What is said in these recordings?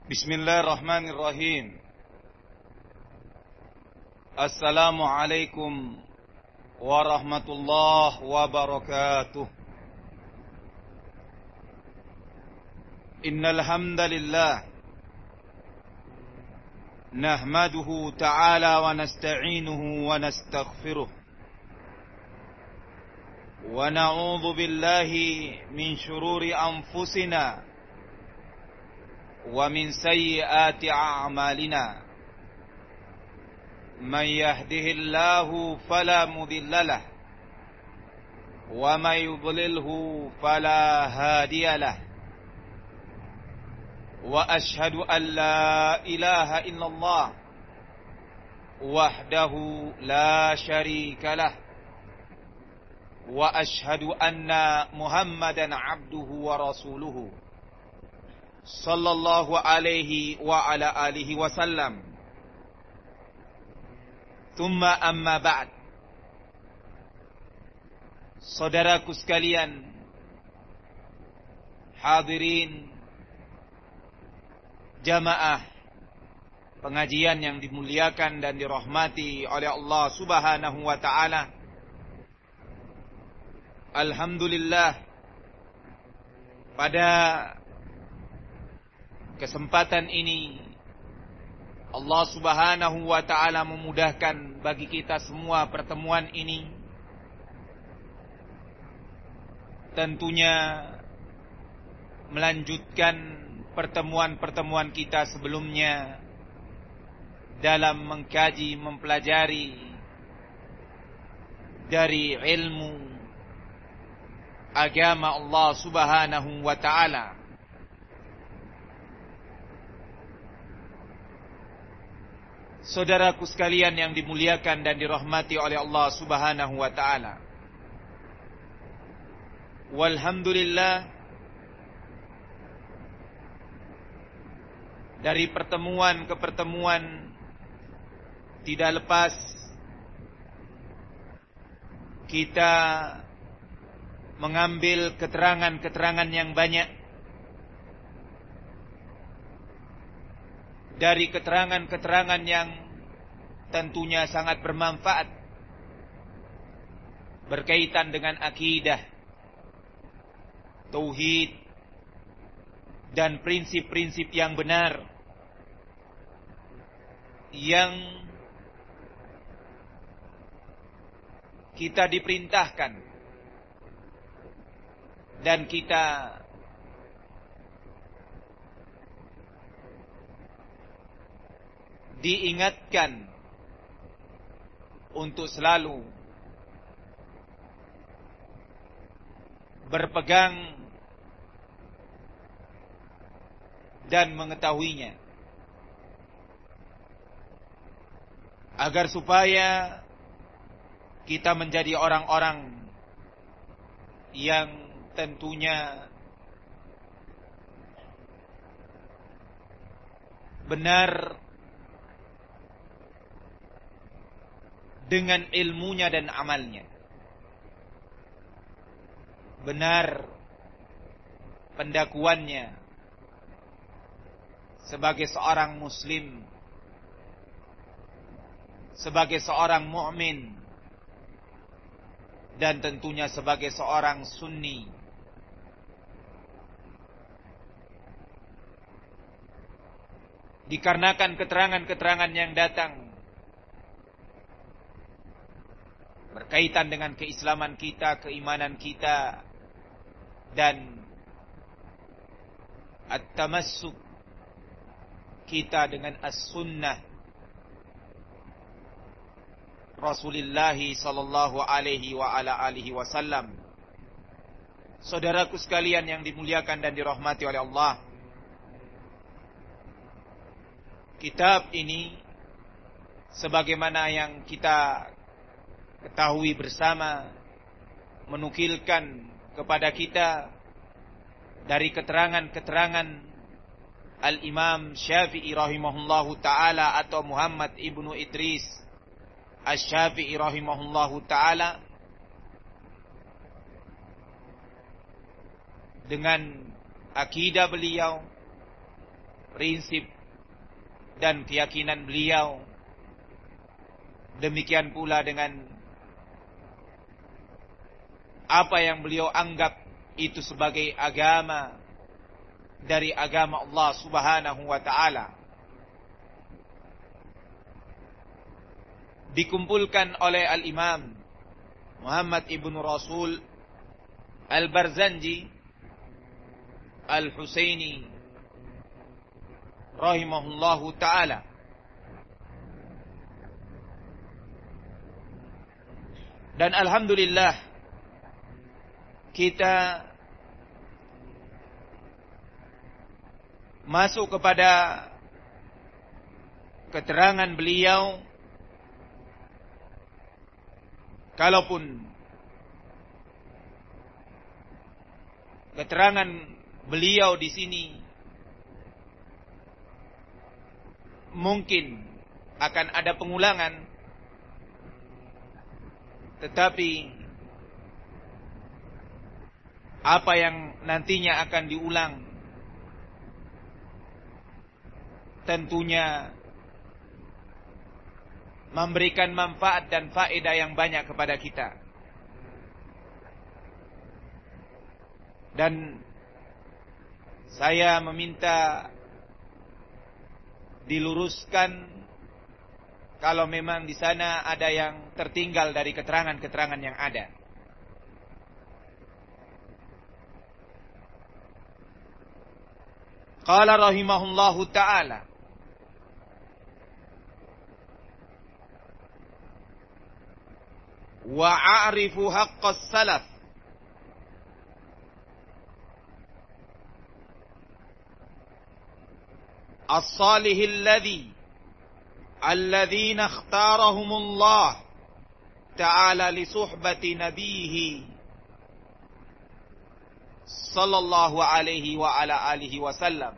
Bismillahirrahmanirrahim. Assalamualaikum warahmatullahi wabarakatuh. Innal hamdalillah nahmaduhu ta'ala wa nasta'inuhu wa nastaghfiruh wa na'udzu billahi min shururi anfusina ومن سيئات أعمالنا من يهده الله فلا مضل له ومن يضلله فلا هادي له وأشهد أن لا إله إلا الله وحده لا شريك له وأشهد أن محمدا عبده ورسوله sallallahu alaihi wa ala alihi wasallam. Thumma amma ba'd. Saudaraku sekalian, hadirin jamaah pengajian yang dimuliakan dan dirahmati oleh Allah Subhanahu wa taala. Alhamdulillah, pada kesempatan ini Allah Subhanahu wa ta'ala memudahkan bagi kita semua pertemuan ini. Tentunya melanjutkan pertemuan-pertemuan kita sebelumnya dalam mengkaji, mempelajari dari ilmu agama Allah Subhanahu wa ta'ala. Saudaraku sekalian yang dimuliakan dan dirahmati oleh Allah Subhanahu wa ta'ala, walhamdulillah, dari pertemuan ke pertemuan tidak lepas kita mengambil keterangan-keterangan yang banyak. Dari keterangan-keterangan yang tentunya sangat bermanfaat berkaitan dengan akidah, tauhid, dan prinsip-prinsip yang benar yang kita diperintahkan dan kita diingatkan untuk selalu berpegang dan mengetahuinya, agar supaya kita menjadi orang-orang yang tentunya benar dengan ilmunya dan amalnya, benar pendakuannya sebagai seorang muslim, sebagai seorang mukmin, dan tentunya sebagai seorang sunni. Dikarenakan keterangan-keterangan yang datang berkaitan dengan keislaman kita, keimanan kita, dan at-tamassuk kita dengan as-sunnah Rasulullah sallallahu alaihi wa ala alihi wasallam. Saudaraku sekalian yang dimuliakan dan dirahmati oleh Allah, kitab ini sebagaimana yang kita ketahui bersama menukilkan kepada kita dari keterangan-keterangan Al-Imam Syafi'i rahimahullahu ta'ala atau Muhammad ibnu Idris Asy-Syafi'i rahimahullahu ta'ala, dengan akidah beliau, prinsip dan keyakinan beliau. Demikian pula dengan apa yang beliau anggap itu sebagai agama dari agama Allah Subhanahu wa taala. Dikumpulkan oleh Al-Imam Muhammad ibn Rasul Al-Barzanji Al-Husaini rahimahullahu ta'ala. Dan alhamdulillah kita masuk kepada keterangan beliau. Kalaupun keterangan beliau di sini mungkin akan ada pengulangan, tetapi apa yang nantinya akan diulang tentunya memberikan manfaat dan faedah yang banyak kepada kita. Dan saya meminta diluruskan kalau memang di sana ada yang tertinggal dari keterangan-keterangan yang ada. Qala rahimahullahu ta'ala, wa a'rifu haqqas salaf as-salihil alladhina ikhtarahumullah ta'ala li suhbati nabiyhi sallallahu alaihi wa ala alihi wasallam.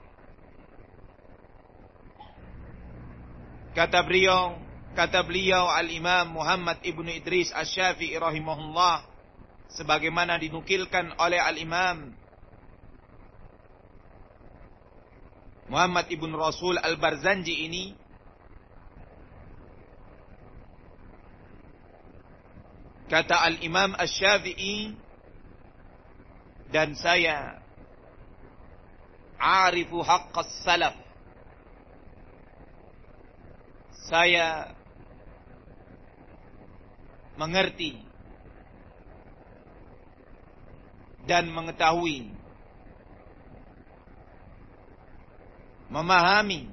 Kata beliau Al-Imam Muhammad ibn Idris Asy-Syafi'i rahimahullah, sebagaimana dinukilkan oleh Al-Imam Muhammad ibn Rasul Al-Barzanji ini, kata Al-Imam Asy-Syafi'i, dan saya arifu haqqas salaf, saya mengerti dan mengetahui, memahami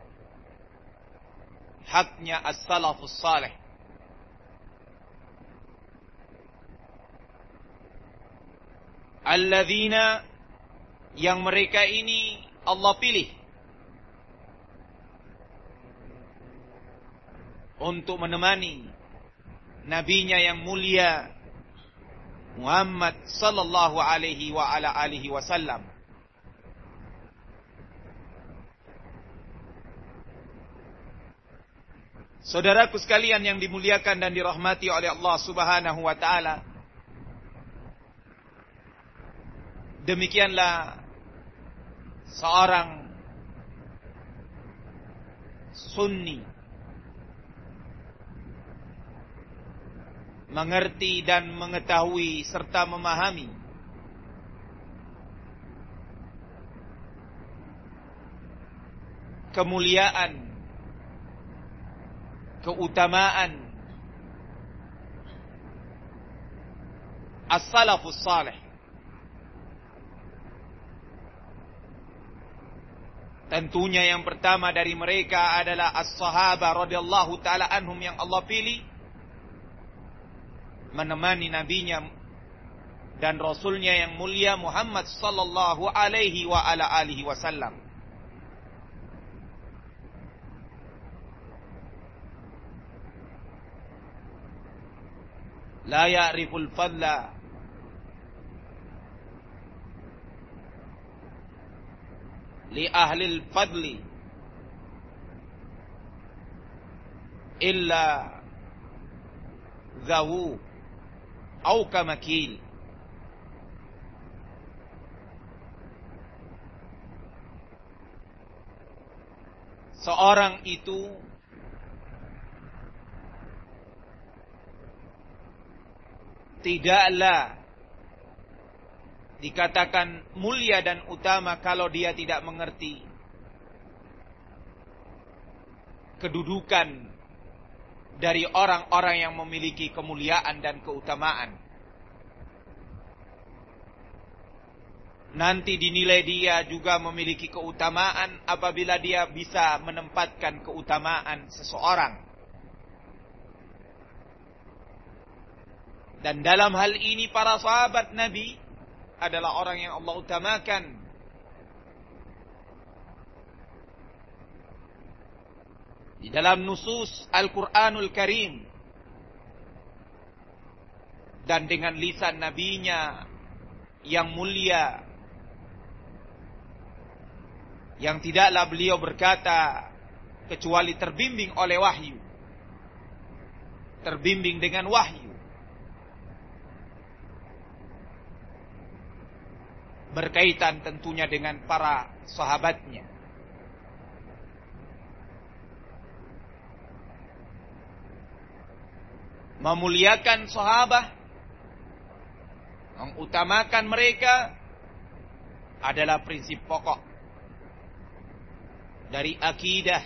haknya as-salafus salih. Alladzina, yang mereka ini Allah pilih untuk menemani nabinya yang mulia Muhammad sallallahu alaihi wa ala alihi wasallam. Saudaraku sekalian yang dimuliakan dan dirahmati oleh Allah Subhanahu wa taala, demikianlah seorang sunni mengerti dan mengetahui serta memahami kemuliaan, keutamaan as-salafus salih. Tentunya yang pertama dari mereka adalah as-sahabah radhiyallahu ta'ala anhum, yang Allah pilih menemani nabinya dan rasulnya yang mulia Muhammad sallallahu alaihi wa ala alihi wasallam. La ya'riful fadla li ahlil fadli illa zawu au kamakil. seorang itu tidaklah dikatakan mulia dan utama kalau dia tidak mengerti kedudukan dari orang-orang yang memiliki kemuliaan dan keutamaan. Nanti dinilai dia juga memiliki keutamaan apabila dia bisa menempatkan keutamaan seseorang. Dan dalam hal ini para sahabat Nabi adalah orang yang Allah utamakan. Di dalam nusus Al-Quranul Karim dan dengan lisan nabinya yang mulia, yang tidaklah beliau berkata kecuali terbimbing oleh wahyu, terbimbing dengan wahyu, berkaitan tentunya dengan para sahabatnya. Memuliakan sahabat, mengutamakan mereka adalah prinsip pokok dari akidah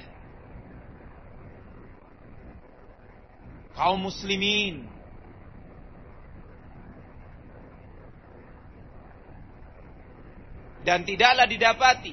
kaum muslimin. Dan tidaklah didapati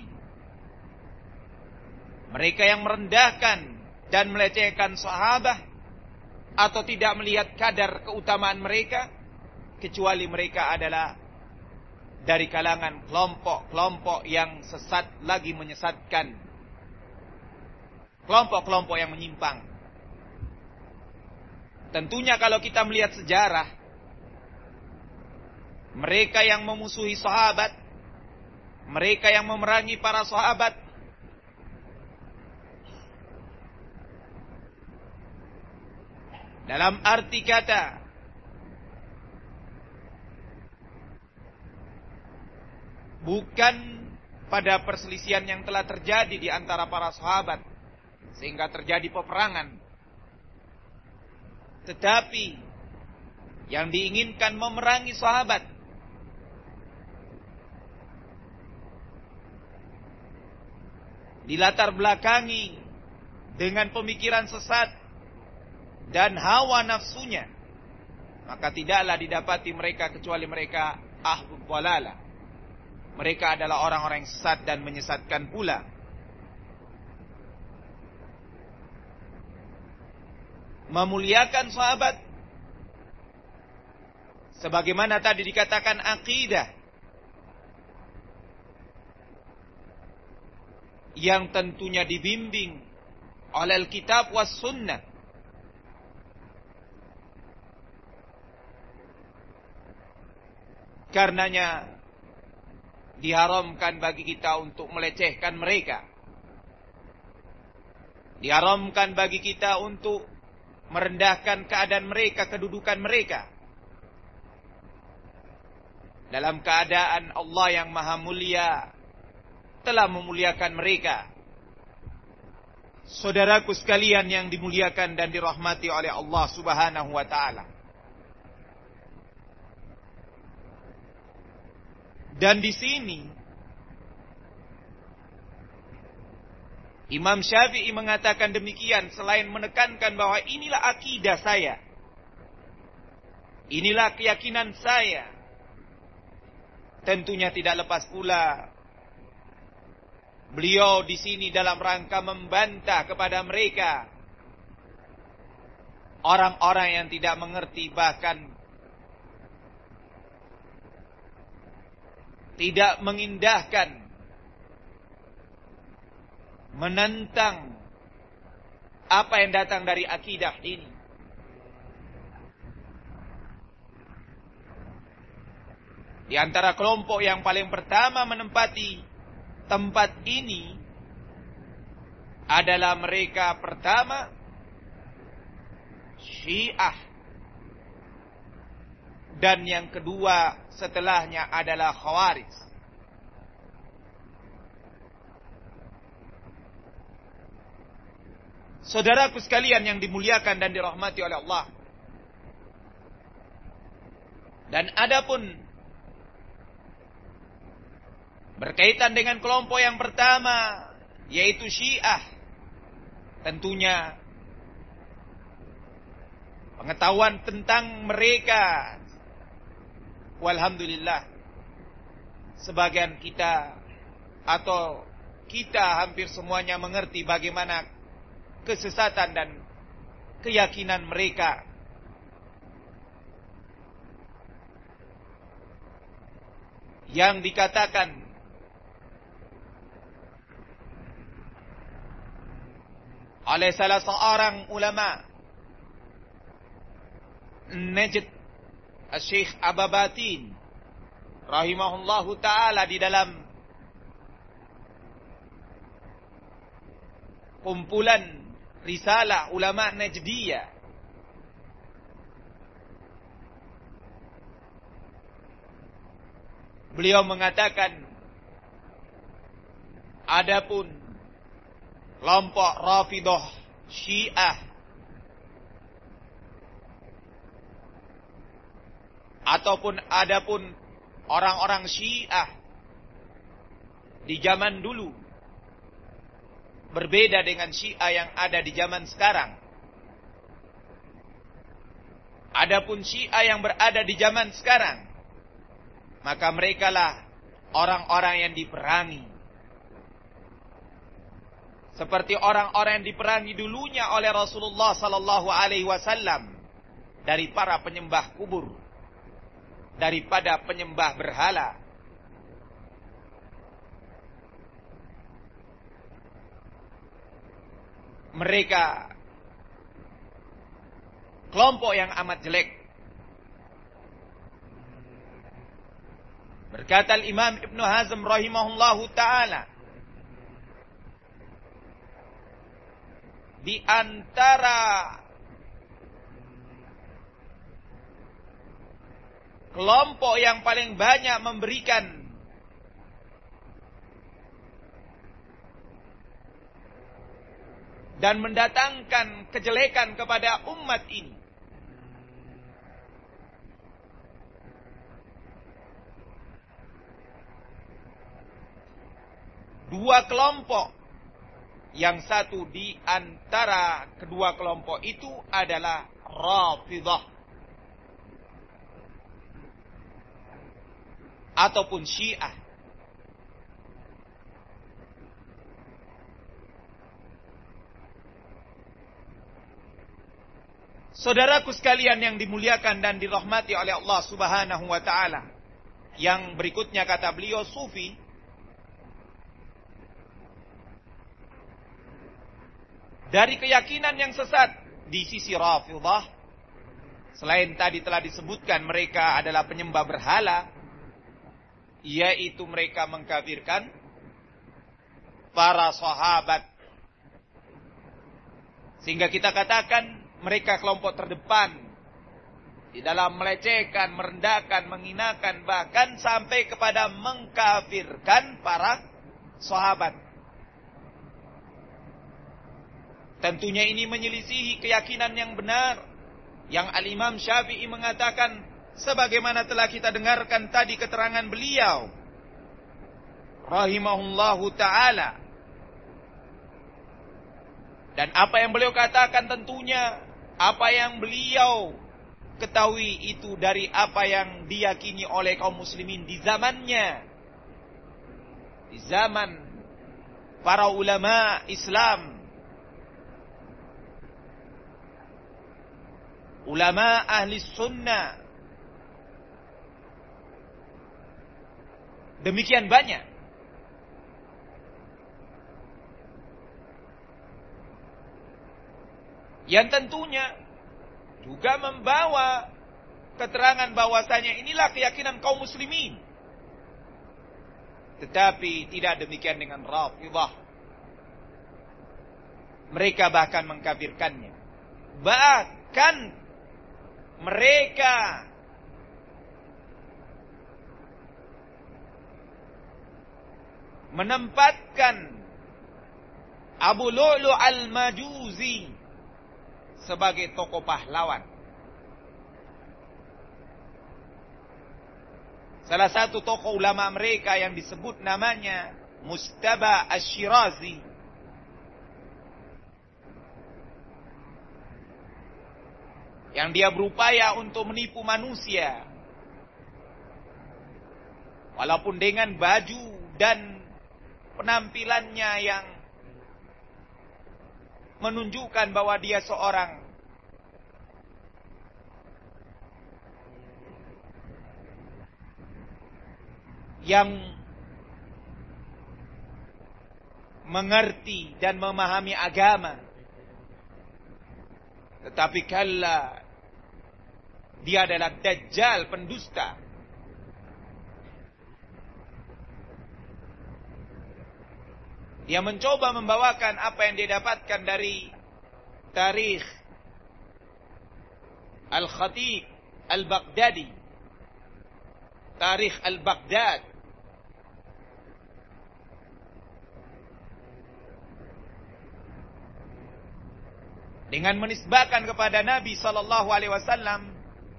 mereka yang merendahkan dan melecehkan sahabat atau tidak melihat kadar keutamaan mereka, kecuali mereka adalah dari kalangan kelompok-kelompok yang sesat lagi menyesatkan, kelompok-kelompok yang menyimpang. Tentunya kalau kita melihat sejarah, mereka yang memusuhi sahabat, mereka yang memerangi para sahabat, dalam arti kata bukan pada perselisihan yang telah terjadi di antara para sahabat sehingga terjadi peperangan, tetapi yang diinginkan memerangi sahabat, dilatar belakangi dengan pemikiran sesat dan hawa nafsunya, maka tidaklah didapati mereka kecuali mereka ahlul dhalalah. Mereka adalah orang-orang yang sesat dan menyesatkan pula. Memuliakan sahabat sebagaimana tadi dikatakan akidah yang tentunya dibimbing oleh Alkitab was Sunnah. Karenanya diharamkan bagi kita untuk melecehkan mereka. Diharamkan bagi kita untuk merendahkan keadaan mereka, kedudukan mereka. Dalam keadaan Allah yang maha mulia telah memuliakan mereka. Saudaraku sekalian yang dimuliakan dan dirahmati oleh Allah Subhanahu wa ta'ala. Dan di sini Imam Syafi'i mengatakan demikian selain menekankan bahwa inilah akidah saya, inilah keyakinan saya. Tentunya tidak lepas pula beliau di sini dalam rangka membantah kepada mereka orang-orang yang tidak mengerti, bahkan tidak mengindahkan, menentang apa yang datang dari akidah ini. Di antara kelompok yang paling pertama menempati tempat ini adalah mereka pertama Syiah, dan yang kedua setelahnya adalah Khawarij. Saudaraku sekalian yang dimuliakan dan dirahmati oleh Allah. Dan adapun berkaitan dengan kelompok yang pertama, yaitu Syiah, tentunya pengetahuan tentang mereka, walhamdulillah, sebagian kita atau kita hampir semuanya mengerti bagaimana kesesatan dan keyakinan mereka. Yang dikatakan oleh salah seorang ulama Najd, Syekh Ababatin rahimahullahu ta'ala, di dalam kumpulan risalah ulama Najdiyah, beliau mengatakan, adapun kelompok Rafidhah Syiah ataupun adapun orang-orang Syiah di zaman dulu berbeda dengan Syiah yang ada di zaman sekarang. Adapun Syiah yang berada di zaman sekarang, maka merekalah orang-orang yang diperangi. Seperti orang-orang yang diperangi dulunya oleh Rasulullah sallallahu alaihi wasallam dari para penyembah kubur, daripada penyembah berhala. Mereka kelompok yang amat jelek. Berkata Imam Ibn Hazm rahimahullahu ta'ala, di antara kelompok yang paling banyak memberikan dan mendatangkan kejelekan kepada umat ini, dua kelompok. Yang satu di antara kedua kelompok itu adalah Rafidhah ataupun Syiah. Saudaraku sekalian yang dimuliakan dan dirahmati oleh Allah Subhanahu wa ta'ala, yang berikutnya kata beliau, sufi dari keyakinan yang sesat di sisi Rafidhah, selain tadi telah disebutkan mereka adalah penyembah berhala, yaitu mereka mengkafirkan para sahabat, sehingga kita katakan mereka kelompok terdepan di dalam melecehkan, merendahkan, menghinakan, bahkan sampai kepada mengkafirkan para sahabat. Tentunya ini menyelisihi keyakinan yang benar yang Al-Imam Syafi'i mengatakan, sebagaimana telah kita dengarkan tadi keterangan beliau rahimahullahu ta'ala. Dan apa yang beliau katakan tentunya apa yang beliau ketahui itu dari apa yang diyakini oleh kaum muslimin di zamannya, di zaman para ulama Islam, ulama ahli sunnah. Demikian banyak. Yang tentunya juga membawa keterangan bahwasanya inilah keyakinan kaum muslimin. Tetapi tidak demikian dengan Rafidhah. Mereka bahkan mengkafirkannya. Bahkan mereka menempatkan Abu Lu'lu' al-Majuzi sebagai tokoh pahlawan. Salah satu tokoh ulama mereka yang disebut namanya Mustaba Asy-Syirazi. Yang dia berupaya untuk menipu manusia. Walaupun dengan baju dan penampilannya yang menunjukkan bahwa dia seorang yang mengerti dan memahami agama. Tetapi kalla, dia adalah dajjal, pendusta. Dia mencoba membawakan apa yang dia dapatkan dari tarikh Al-Khatib Al-Baghdadi, tarikh Al-Baghdad, dengan menisbahkan kepada Nabi sallallahu alaihi wasallam,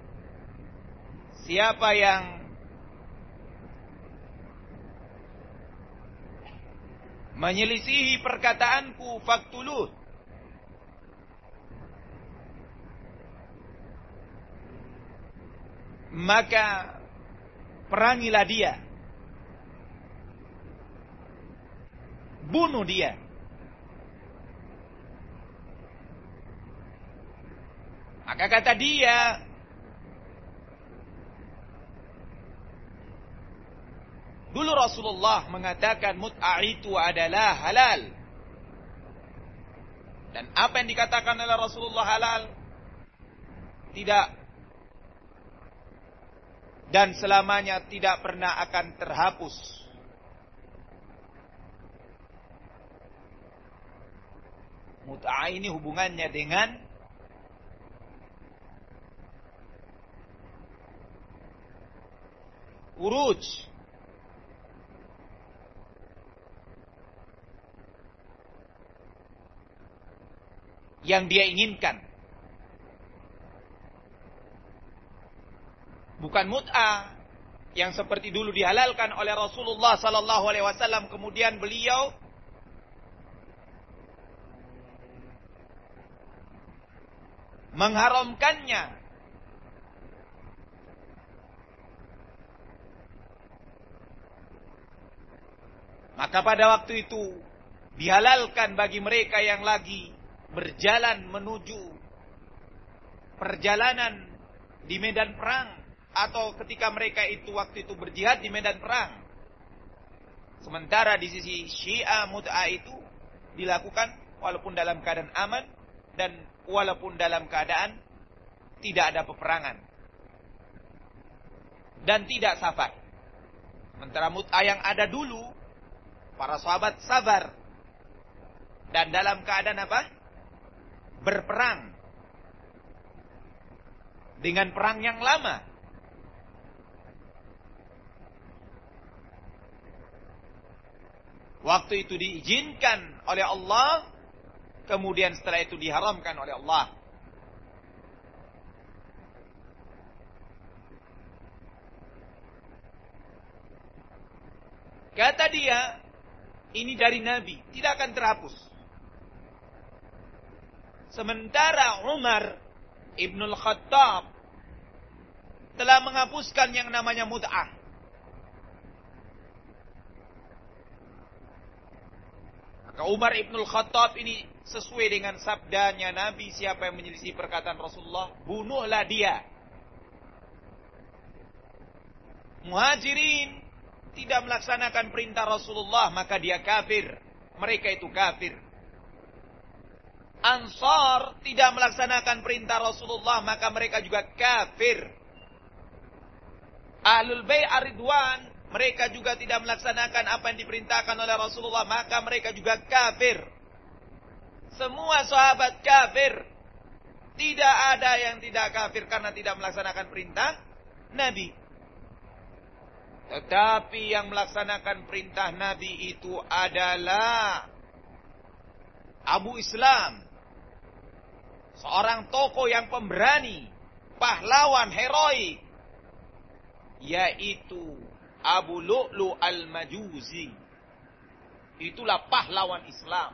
siapa yang menyelisihi perkataanku faktuluh, maka perangilah dia, bunuh dia. Maka kata dia, dulu Rasulullah mengatakan mut'ah itu adalah halal. Dan apa yang dikatakan oleh Rasulullah halal, tidak dan selamanya tidak pernah akan terhapus. Mut'ah ini hubungannya dengan uruj, yang dia inginkan. Bukan mut'ah yang seperti dulu dihalalkan oleh Rasulullah sallallahu alaihi wasallam, kemudian beliau mengharamkannya. Maka pada waktu itu dihalalkan bagi mereka yang lagi berjalan menuju perjalanan di medan perang, atau ketika mereka itu waktu itu berjihad di medan perang. Sementara di sisi Syiah mut'ah itu dilakukan walaupun dalam keadaan aman dan walaupun dalam keadaan tidak ada peperangan dan tidak safar. Sementara mut'ah yang ada dulu, para sahabat sabar dan dalam keadaan apa? Berperang dengan perang yang lama. Waktu itu diizinkan oleh Allah, kemudian setelah itu diharamkan oleh Allah. Kata dia, ini dari Nabi, tidak akan terhapus. Sementara Umar Ibnul Khattab telah menghapuskan yang namanya mut'ah. Maka Umar Ibnul Khattab ini sesuai dengan sabdanya Nabi, siapa yang menyelisih perkataan Rasulullah, bunuhlah dia. Muhajirin tidak melaksanakan perintah Rasulullah, maka dia kafir. Mereka itu kafir. Ansar tidak melaksanakan perintah Rasulullah, maka mereka juga kafir. Ahlul Bai'ah Ridwan, mereka juga tidak melaksanakan apa yang diperintahkan oleh Rasulullah, maka mereka juga kafir. Semua sahabat kafir. Tidak ada yang tidak kafir karena tidak melaksanakan perintah Nabi. Tetapi yang melaksanakan perintah Nabi itu adalah Abu Islam, seorang tokoh yang pemberani, pahlawan, heroik, yaitu Abu Lu'lu al-Majuzi. Itulah pahlawan Islam.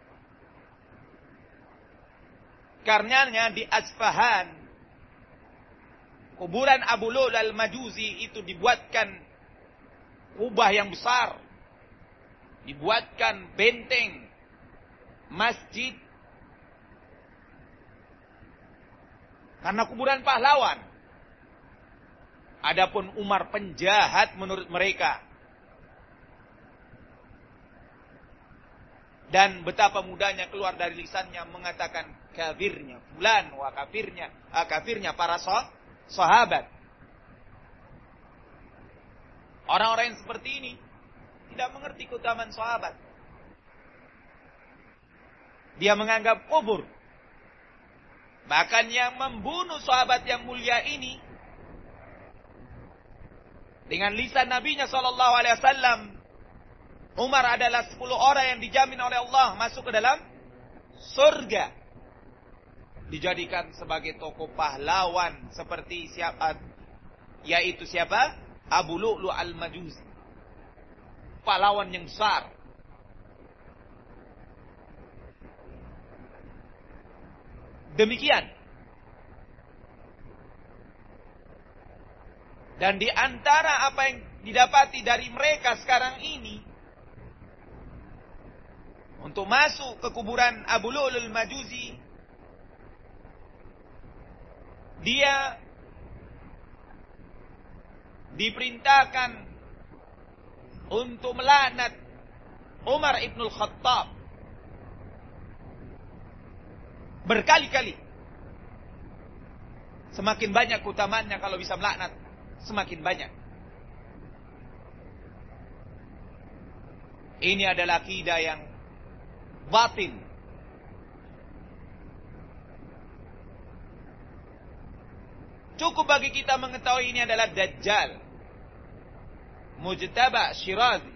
Karenanya di Asfahan, kuburan Abu Lu'lu al-Majuzi itu dibuatkan kubah yang besar, dibuatkan benteng, masjid, karena kuburan pahlawan. Adapun Umar penjahat menurut mereka. Dan betapa mudahnya keluar dari lisannya mengatakan kafirnya fulan wa kafirnya para sahabat. Orang-orang yang seperti ini tidak mengerti keutamaan sahabat. Dia menganggap kubur. Bahkan yang membunuh sahabat yang mulia ini dengan lisan Nabinya SAW, Umar adalah 10 orang yang dijamin oleh Allah masuk ke dalam surga. Dijadikan sebagai tokoh pahlawan seperti siapa? Yaitu siapa? Abu Lu'lu al-Majuzi. Pahlawan yang besar. Demikian. Dan di antara apa yang didapati dari mereka sekarang ini, untuk masuk ke kuburan Abu Lu'lu al-Majuzi, dia diperintahkan untuk melaknat Umar ibn al-Khattab berkali-kali. Semakin banyak keutamaannya kalau bisa melaknat, semakin banyak. Ini adalah akidah yang batil. Cukup bagi kita mengetahui ini adalah Dajjal, Mujtaba Syirazi.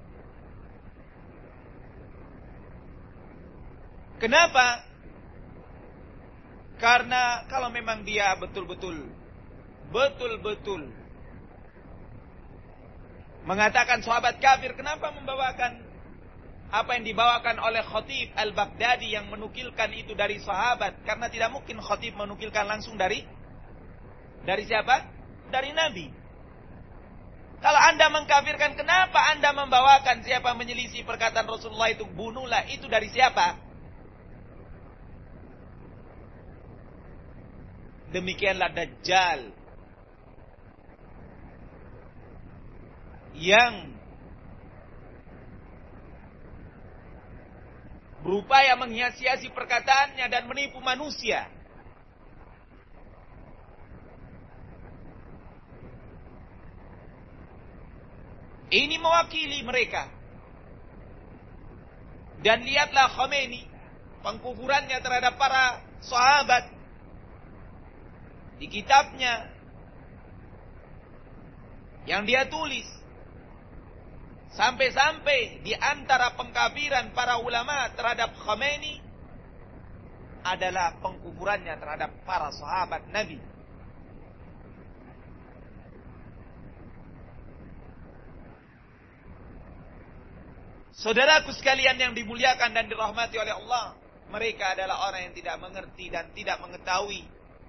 Kenapa? Karena kalau memang dia betul-betul mengatakan sahabat kafir, kenapa membawakan apa yang dibawakan oleh Khatib al-Baghdadi yang menukilkan itu dari sahabat? Karena tidak mungkin Khatib menukilkan langsung dari siapa? Dari Nabi. Kalau Anda mengkafirkan, kenapa Anda membawakan siapa menyelisih perkataan Rasulullah itu bunuhlah? Itu dari siapa? Demikianlah Dajjal yang berupaya menghias-hiasi perkataannya dan menipu manusia. Ini mewakili mereka. Dan lihatlah Khomeini, pengkufurannya terhadap para sahabat. Di kitabnya yang dia tulis, sampai-sampai di antara pengkafiran para ulama terhadap Khomeini adalah pengkufurannya terhadap para sahabat Nabi. Saudaraku sekalian yang dimuliakan dan dirahmati oleh Allah, mereka adalah orang yang tidak mengerti dan tidak mengetahui.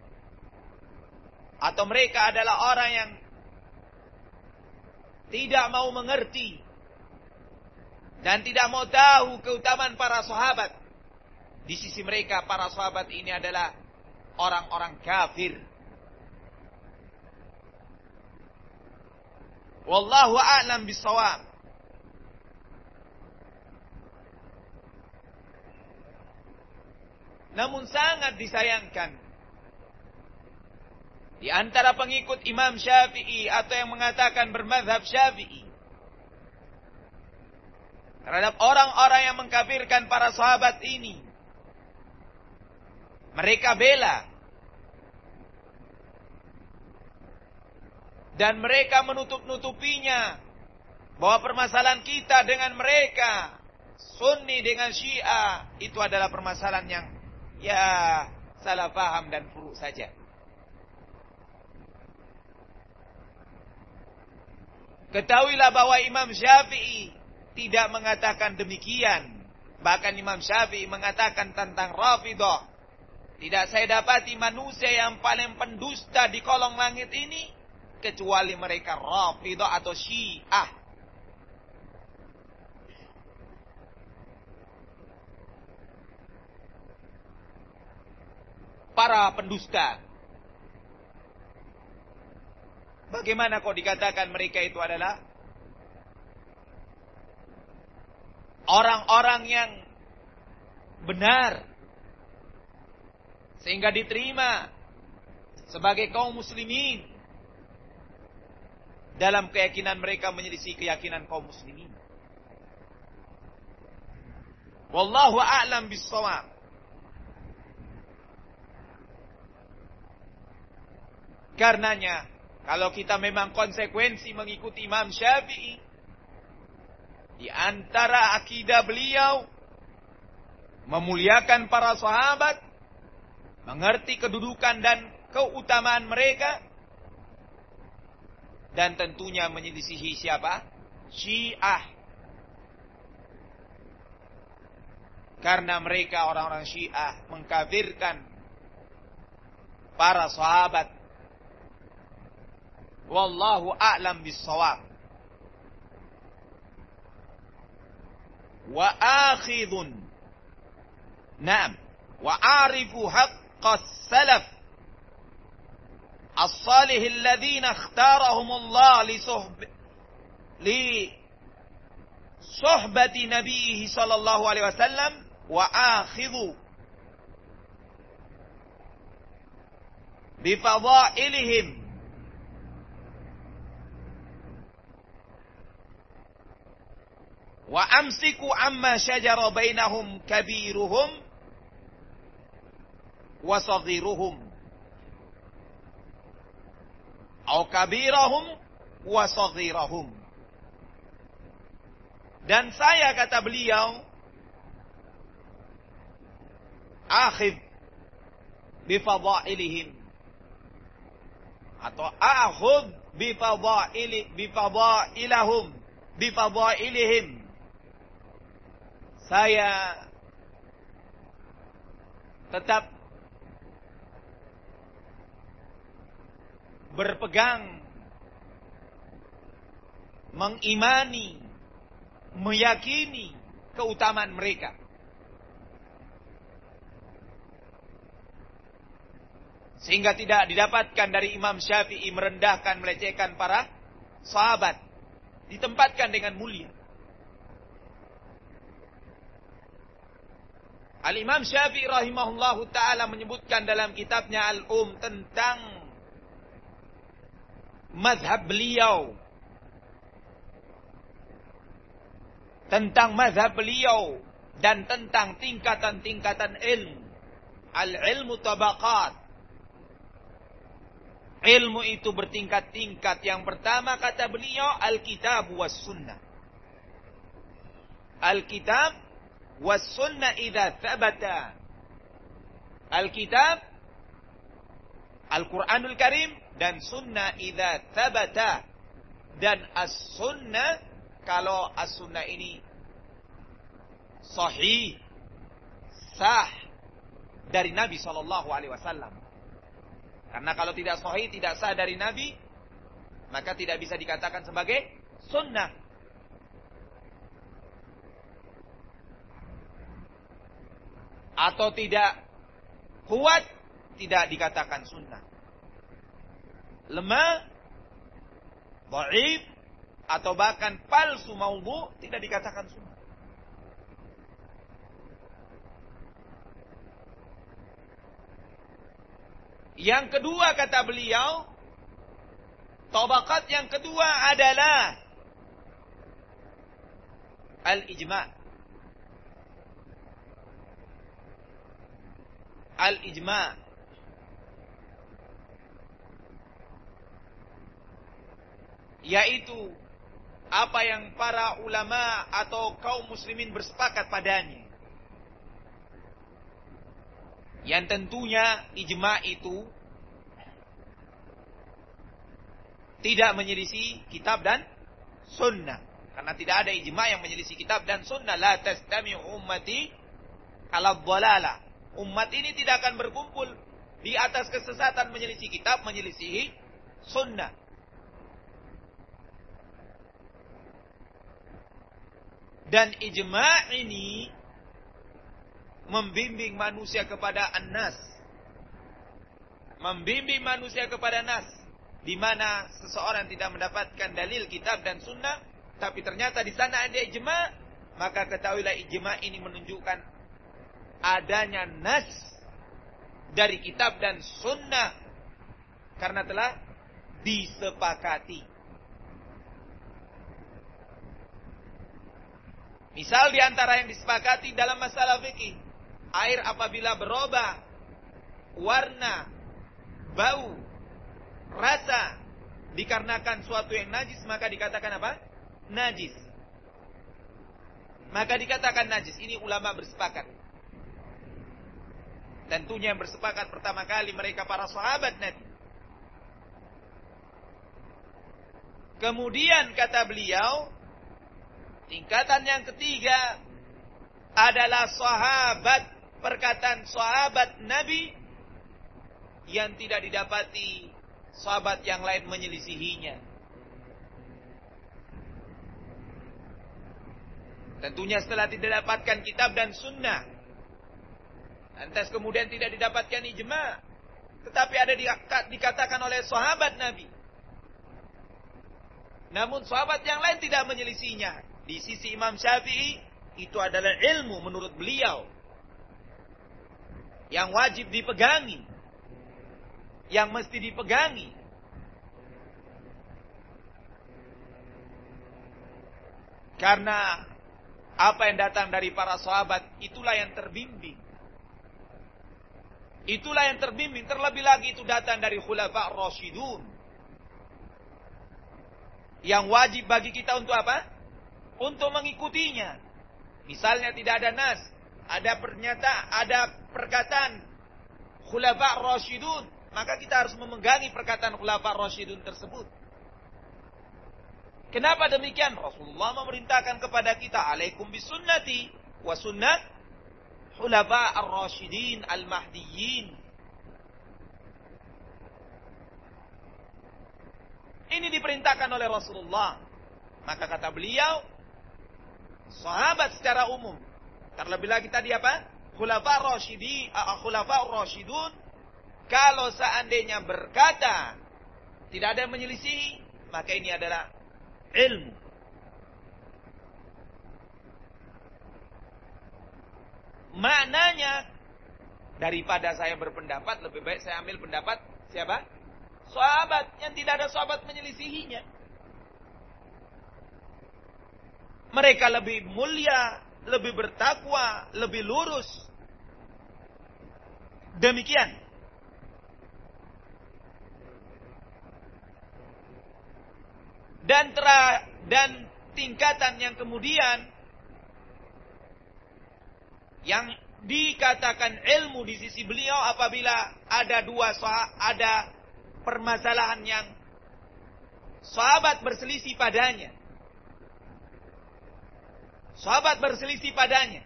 Atau mereka adalah orang yang tidak mau mengerti dan tidak mau tahu keutamaan para sahabat. Di sisi mereka, para sahabat ini adalah orang-orang kafir. Wallahu a'lam bishawab. Namun sangat disayangkan, di antara pengikut Imam Syafi'i atau yang mengatakan bermadzhab Syafi'i, terhadap orang-orang yang mengkafirkan para sahabat ini, mereka bela dan mereka menutup-nutupinya bahwa permasalahan kita dengan mereka Sunni dengan Syiah itu adalah permasalahan yang ya salah paham dan furu saja. Ketahuilah bahwa Imam Syafi'i tidak mengatakan demikian. Bahkan Imam Syafi'i mengatakan tentang Rafidhah, tidak saya dapati manusia yang paling pendusta di kolong langit ini kecuali mereka Rafidhah atau Syiah. Para pendusta. Bagaimana kok dikatakan mereka itu adalah orang-orang yang benar sehingga diterima sebagai kaum muslimin dalam keyakinan mereka menyelisih keyakinan kaum muslimin. Wallahu a'lam bis-shawab. Karenanya, kalau kita memang konsekuensi mengikuti Imam Syafi'i, di antara akidah beliau memuliakan para sahabat, mengerti kedudukan dan keutamaan mereka, dan tentunya menyelisihi siapa? Syiah. Karena mereka orang-orang Syiah mengkafirkan para sahabat. Wallahu a'lam bis-shawab. Wa akhidun. Naam. Wa arifu haqqas salaf as-salih alladhina ikhtarahumullah li suhbati nabiyhi sallallahu alaihi wasallam wa akhidhu bi fadailihim wa amsiku amma syajara bainahum kabiruhum wa saghiruhum atau kabirahum wa saghirahum. Dan saya, kata beliau, akhidh bi fadailihim atau akhudh bi fadailihim. Saya tetap berpegang, mengimani, meyakini keutamaan mereka. Sehingga tidak didapatkan dari Imam Syafi'i merendahkan, melecehkan para sahabat. Ditempatkan dengan mulia. Al-Imam Syafi'i rahimahullahu ta'ala menyebutkan dalam kitabnya Al-Um tentang mazhab beliau. Tentang mazhab beliau dan tentang tingkatan-tingkatan ilmu. Al-ilmu tabaqat. Ilmu itu bertingkat-tingkat. Yang pertama kata beliau Al-Kitab was Sunnah. Al-Kitab was Sunnah idza thabata. Al-Kitab, Al-Quranul Karim dan Sunnah idza thabata. Dan As-Sunnah, kalau As-Sunnah ini sahih, sah dari Nabi SAW. Karena kalau tidak sahih, tidak sah dari Nabi, maka tidak bisa dikatakan sebagai sunnah. Atau tidak kuat, tidak dikatakan sunnah. Lemah, dhaif, atau bahkan palsu, maudhu, tidak dikatakan sunnah. Yang kedua kata beliau, tabaqat yang kedua adalah al-ijma'. Al-ijma' yaitu apa yang para ulama atau kaum muslimin bersepakat padanya. Yang tentunya ijma' itu tidak menyelisih kitab dan sunnah. Karena tidak ada ijma' yang menyelisih kitab dan sunnah. La tastami'u ummati ala dhalalah. Umat ini tidak akan berkumpul di atas kesesatan menyelisih kitab, menyelisihi sunnah. Dan ijma' ini membimbing manusia kepada an-nas. Membimbing manusia kepada nas. Di mana seseorang tidak mendapatkan dalil kitab dan sunnah, tapi ternyata di sana ada ijma', maka ketahuilah ijma' ini menunjukkan adanya nas dari kitab dan sunnah, karena telah disepakati. Misal di antara yang disepakati dalam masalah fikih, air apabila berubah warna, bau, rasa dikarenakan suatu yang najis, maka dikatakan apa? Najis. Maka dikatakan najis. Ini ulama bersepakat. Tentunya yang bersepakat pertama kali mereka para sahabat Nabi. Kemudian kata beliau, tingkatan yang ketiga adalah sahabat, perkataan sahabat Nabi yang tidak didapati sahabat yang lain menyelisihinya. Tentunya setelah tidak dapatkan kitab dan sunnah, lantas kemudian tidak didapatkan ijma', tetapi ada dikatakan oleh sahabat Nabi. Namun sahabat yang lain tidak menyelisihinya. Di sisi Imam Syafi'i, itu adalah ilmu menurut beliau yang wajib dipegangi, yang mesti dipegangi. Karena apa yang datang dari para sahabat, itulah yang terbimbing. Itulah yang terbimbing. Terlebih lagi itu datang dari Khulafa' Rasyidun, yang wajib bagi kita untuk apa? Untuk mengikutinya. Misalnya tidak ada nas, ada perkataan Khulafa' Rasyidun, maka kita harus memegangi perkataan Khulafa' Rasyidun tersebut. Kenapa demikian? Rasulullah memerintahkan kepada kita, alaikum bisunnati wa sunnat Khulafa' ar-Rasyidin al-Mahdiyyin. Ini diperintahkan oleh Rasulullah. Maka kata beliau, sahabat secara umum, terlebih lagi tadi apa? Khulafa' ar-Rasyidun, kalau seandainya berkata tidak ada yang menyelisihi, maka ini adalah ilmu. Maknanya, daripada saya berpendapat, lebih baik saya ambil pendapat siapa? Sahabat, yang tidak ada sahabat menyelisihinya. Mereka lebih mulia, lebih bertakwa, lebih lurus. Demikian. Dan tingkatan yang kemudian yang dikatakan ilmu di sisi beliau apabila ada ada permasalahan yang sahabat berselisih padanya. Sahabat berselisih padanya.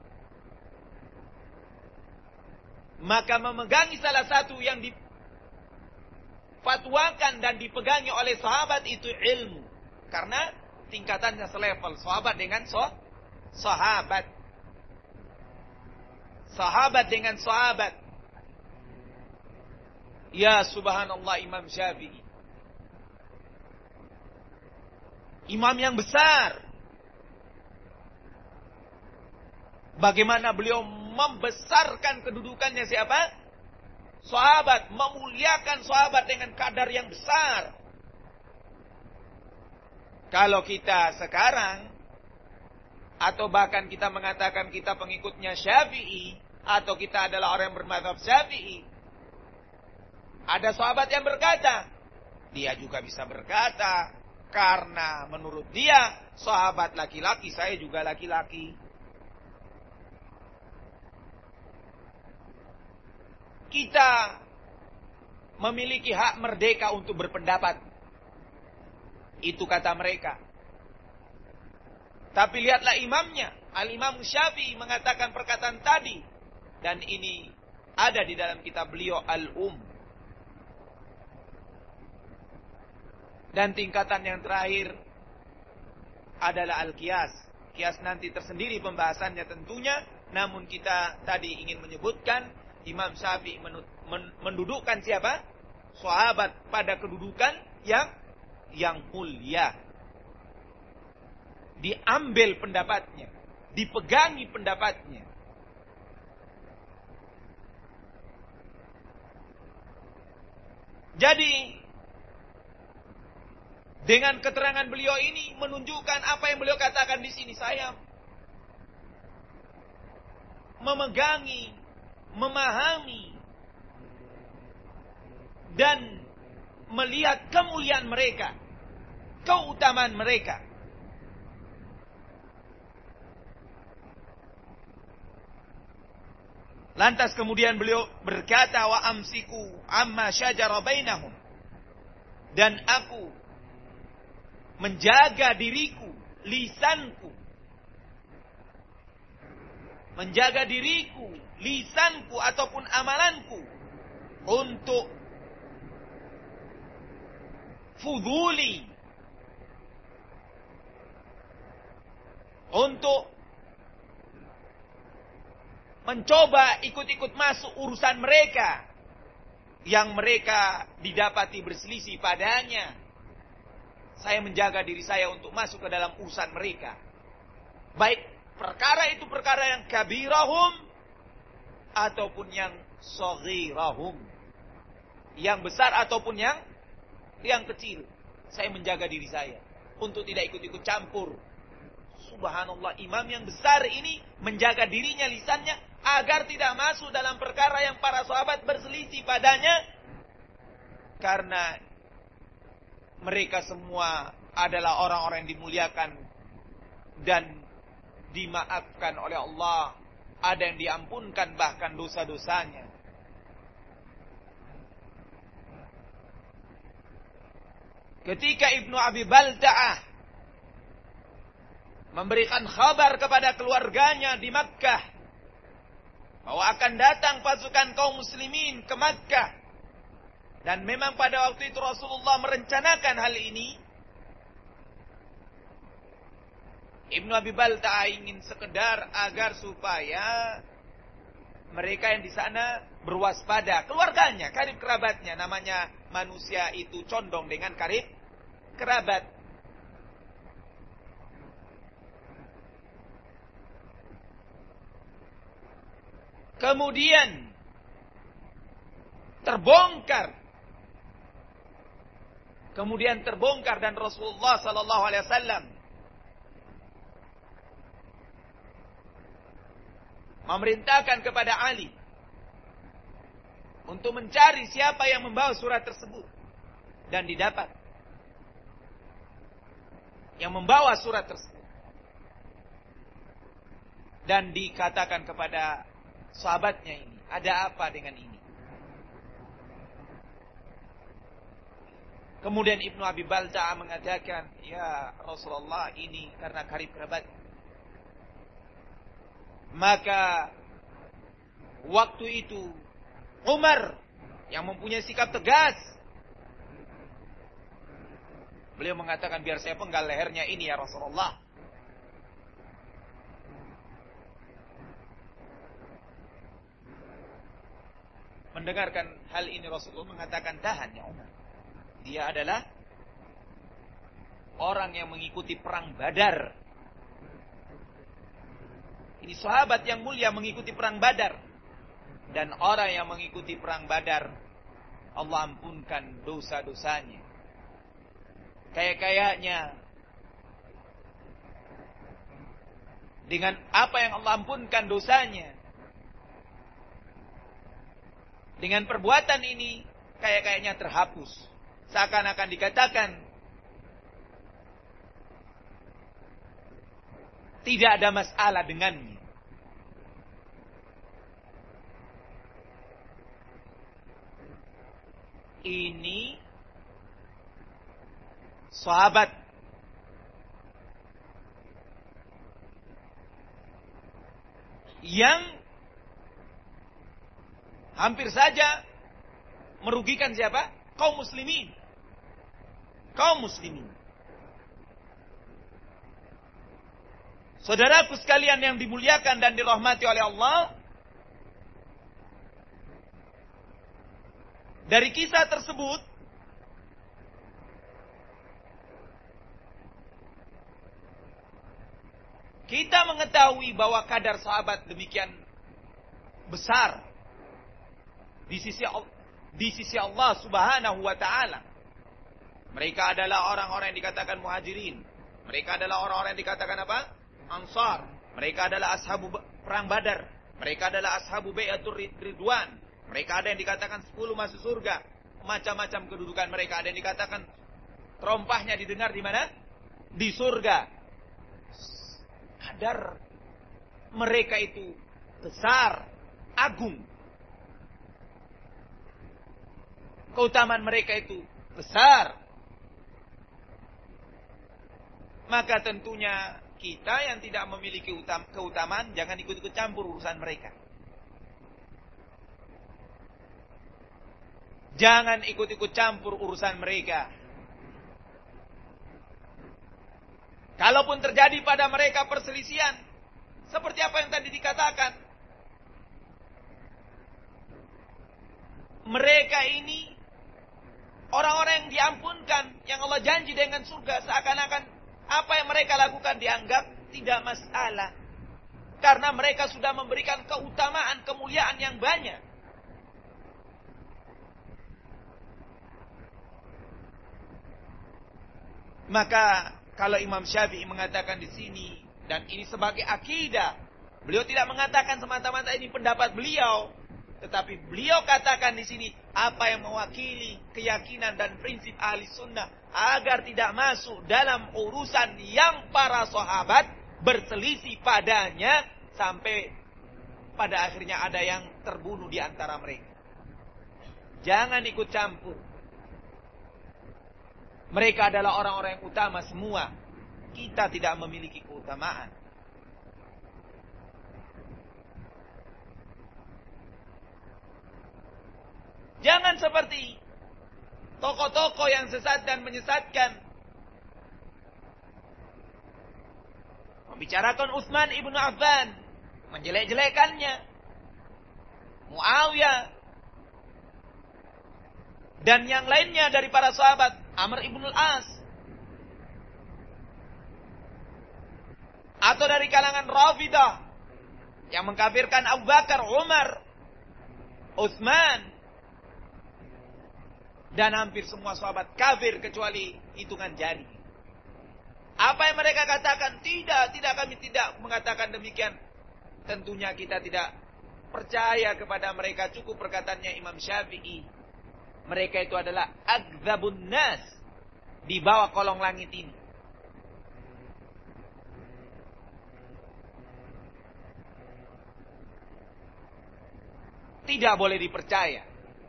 Maka memegangi salah satu yang difatwakan dan dipegangi oleh sahabat itu ilmu. Karena tingkatannya selevel sahabat dengan sahabat. Sahabat dengan sahabat. Ya subhanallah, Imam Syafi'i, imam yang besar, bagaimana beliau membesarkan kedudukannya siapa? Sahabat, memuliakan sahabat dengan kadar yang besar. Kalau kita sekarang, atau bahkan kita mengatakan kita pengikutnya Syafi'i, atau kita adalah orang yang bermadzhab Syafi'i, ada sahabat yang berkata, dia juga bisa berkata, Karena menurut dia, sahabat laki-laki, saya juga laki-laki. Kita memiliki hak merdeka untuk berpendapat. Itu kata mereka. Tapi lihatlah imamnya, Al-Imam Syafi'i mengatakan perkataan tadi. Dan ini ada di dalam kitab beliau Al-Um. Dan tingkatan yang terakhir adalah Al-Qiyas. Qiyas nanti tersendiri pembahasannya tentunya. Namun kita tadi ingin menyebutkan Imam Syafi'i mendudukkan siapa? Sahabat pada kedudukan yang mulia. Diambil pendapatnya, dipegangi pendapatnya. Jadi dengan keterangan beliau ini menunjukkan apa yang beliau katakan di sini. Saya memegangi, memahami, dan melihat kemuliaan mereka, keutamaan mereka. Lantas kemudian beliau berkata, wa amsiku amma syajara bainahum. Dan aku menjaga diriku, lisanku. Menjaga diriku, lisanku ataupun amalanku untuk fuduli, untuk mencoba ikut-ikut masuk urusan mereka yang mereka didapati berselisih padanya. Saya menjaga diri saya untuk masuk ke dalam urusan mereka. Baik perkara itu perkara yang kabirahum ataupun yang saghirahum. Yang besar ataupun yang kecil. Saya menjaga diri saya untuk tidak ikut-ikut campur. Subhanallah, imam yang besar ini menjaga dirinya, lisannya, agar tidak masuk dalam perkara yang para sahabat berselisih padanya. Karena mereka semua adalah orang-orang yang dimuliakan dan dimaafkan oleh Allah. Ada yang diampunkan bahkan dosa-dosanya. Ketika Ibnu Abi Balta'ah memberikan kabar kepada keluarganya di Makkah bahwa akan datang pasukan kaum muslimin ke Makkah. Dan memang pada waktu itu Rasulullah merencanakan hal ini. Ibnu Abi Balta'ah ingin sekedar agar supaya mereka yang di sana berwaspada. Keluarganya, karib kerabatnya. Namanya manusia itu condong dengan karib kerabat. Kemudian terbongkar dan Rasulullah sallallahu alaihi wasallam memerintahkan kepada Ali untuk mencari siapa yang membawa surat tersebut, dan didapat yang membawa surat tersebut. Dan dikatakan kepada sahabatnya ini, ada apa dengan ini? Kemudian Ibnu Abi Balta'ah mengatakan, ya Rasulullah, ini karena karib kerabat. Maka waktu itu Umar yang mempunyai sikap tegas, beliau mengatakan, biar saya penggal lehernya ini ya Rasulullah. Mendengarkan hal ini Rasulullah mengatakan, tahan ya Umar. Dia adalah orang yang mengikuti perang Badar. Ini sahabat yang mulia mengikuti perang Badar. Dan orang yang mengikuti perang Badar, Allah ampunkan dosa-dosanya. Kayak-kayaknya dengan apa yang Allah ampunkan dosanya, dengan perbuatan ini, kayak-kayaknya terhapus. Seakan-akan dikatakan, Tidak ada masalah dengannya. Ini sahabat yang hampir saja merugikan siapa? Kaum muslimin. Kaum muslimin. Saudaraku sekalian yang dimuliakan dan dirahmati oleh Allah, dari kisah tersebut kita mengetahui bahwa kadar sahabat demikian besar di sisi Allah Subhanahu wa taala. Mereka adalah orang-orang yang dikatakan muhajirin. Mereka adalah orang-orang yang dikatakan apa? Ansar. Mereka adalah ashabu perang Badar. Mereka adalah ashabu bai'atur ridwan. Mereka ada yang dikatakan 10 masuk surga. Macam-macam kedudukan mereka. Ada yang dikatakan terompahnya didengar di mana? Di surga. Kadar mereka itu besar, agung. Keutamaan mereka itu besar. Maka tentunya kita yang tidak memiliki keutamaan jangan ikut-ikut campur urusan mereka. Jangan ikut-ikut campur urusan mereka. Kalaupun terjadi pada mereka perselisihan, seperti apa yang tadi dikatakan, mereka ini orang-orang yang diampunkan, yang Allah janji dengan surga, seakan-akan apa yang mereka lakukan dianggap tidak masalah. Karena mereka sudah memberikan keutamaan, kemuliaan yang banyak. Maka kalau Imam Syafi'i mengatakan di sini, dan ini sebagai akidah, beliau tidak mengatakan semata-mata ini pendapat beliau, tetapi beliau katakan di sini apa yang mewakili keyakinan dan prinsip ahli sunnah agar tidak masuk dalam urusan yang para sahabat berselisih padanya sampai pada akhirnya ada yang terbunuh di antara mereka. Jangan ikut campur. Mereka adalah orang-orang yang utama semua. Kita tidak memiliki keutamaan. Jangan seperti tokoh-tokoh yang sesat dan menyesatkan. Membicarakan Utsman ibnu Affan, menjelek-jelekannya. Muawiyah. Dan yang lainnya dari para sahabat. Amr ibn al-As. Atau dari kalangan Rafidah. Yang mengkafirkan Abu Bakar, Umar, Utsman. Dan hampir semua sahabat kafir kecuali hitungan jari. Apa yang mereka katakan? Tidak kami tidak mengatakan demikian. Tentunya kita tidak percaya kepada mereka. Cukup perkataannya Imam Syafi'i. Mereka itu adalah agdzabun nas di bawah kolong langit ini. Tidak boleh dipercaya.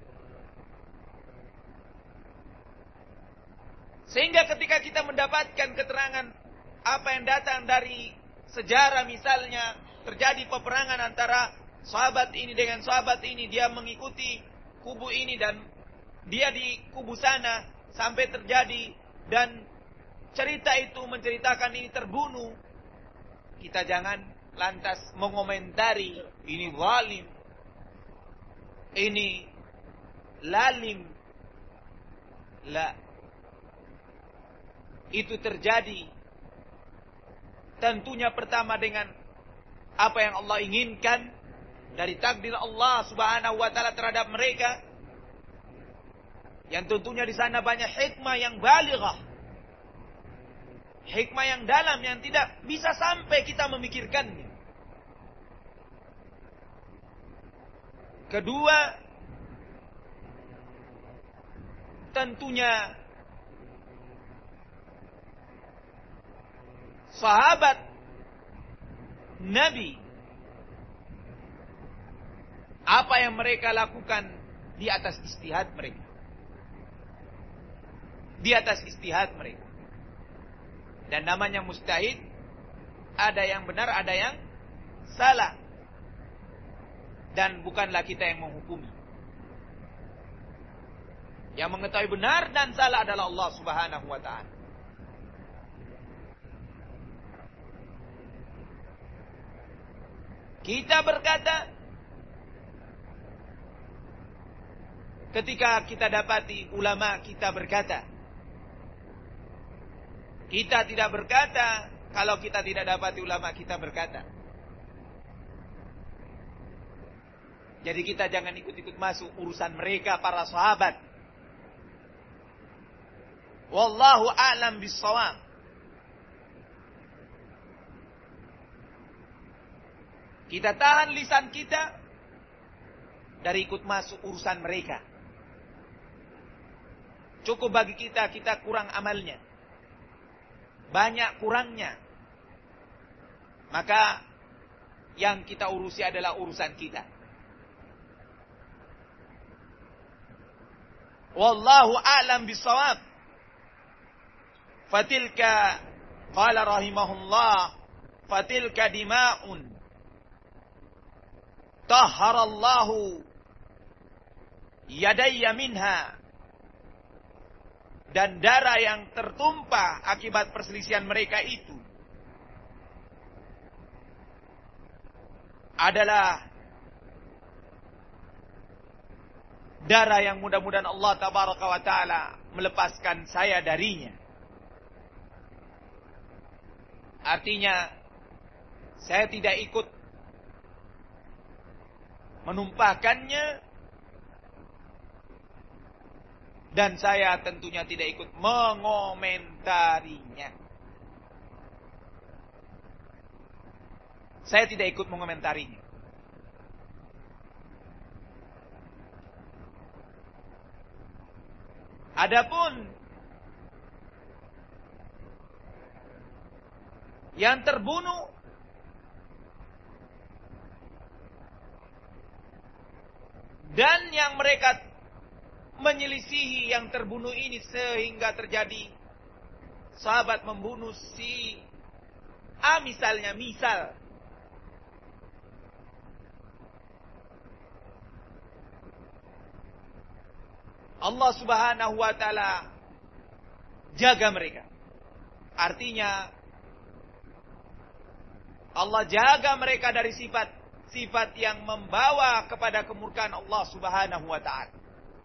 Sehingga ketika kita mendapatkan keterangan apa yang datang dari sejarah, misalnya terjadi peperangan antara sahabat ini dengan sahabat ini, dia mengikuti kubu ini dan dia di kubu sana sampai terjadi, dan cerita itu menceritakan ini terbunuh, kita jangan lantas mengomentari ini zalim, ini lalim. La. Itu terjadi tentunya pertama dengan apa yang Allah inginkan dari takdir Allah Subhanahu wa taala terhadap mereka, yang tentunya di sana banyak hikmah yang balighah, hikmah yang dalam yang tidak bisa sampai kita memikirkannya. Kedua, tentunya sahabat Nabi, apa yang mereka lakukan di atas ijtihad mereka. Di atas ijtihad mereka. Dan namanya mujtahid, ada yang benar, ada yang salah. Dan bukanlah kita yang menghukumi. Yang mengetahui benar dan salah adalah Allah Subhanahu wa ta'ala. Kita berkata, ketika kita dapati ulama kita berkata, kita tidak berkata kalau kita tidak dapati ulama kita berkata. Jadi kita jangan ikut-ikut masuk urusan mereka para sahabat. Wallahu a'lam bis-shawab. Kita tahan lisan kita dari ikut masuk urusan mereka. Cukup bagi kita kurang amalnya. Banyak kurangnya. Maka yang kita urusi adalah urusan kita. Wallahu a'lam bis-shawab. Fatilka qala rahimahullah, fatilka dima'un tahharallahu yadayya minha. Dan darah yang tertumpah akibat perselisihan mereka itu adalah darah yang mudah-mudahan Allah tabaraka wa ta'ala melepaskan saya darinya. Artinya, saya tidak ikut menumpahkannya, dan saya tentunya tidak ikut mengomentarinya. Saya tidak ikut mengomentarinya. Adapun yang terbunuh dan yang mereka menyelisihi yang terbunuh ini sehingga terjadi sahabat membunuh si A misalnya, Allah Subhanahu wa ta'ala jaga mereka. Artinya Allah jaga mereka dari sifat yang membawa kepada kemurkaan Allah Subhanahu wa ta'ala.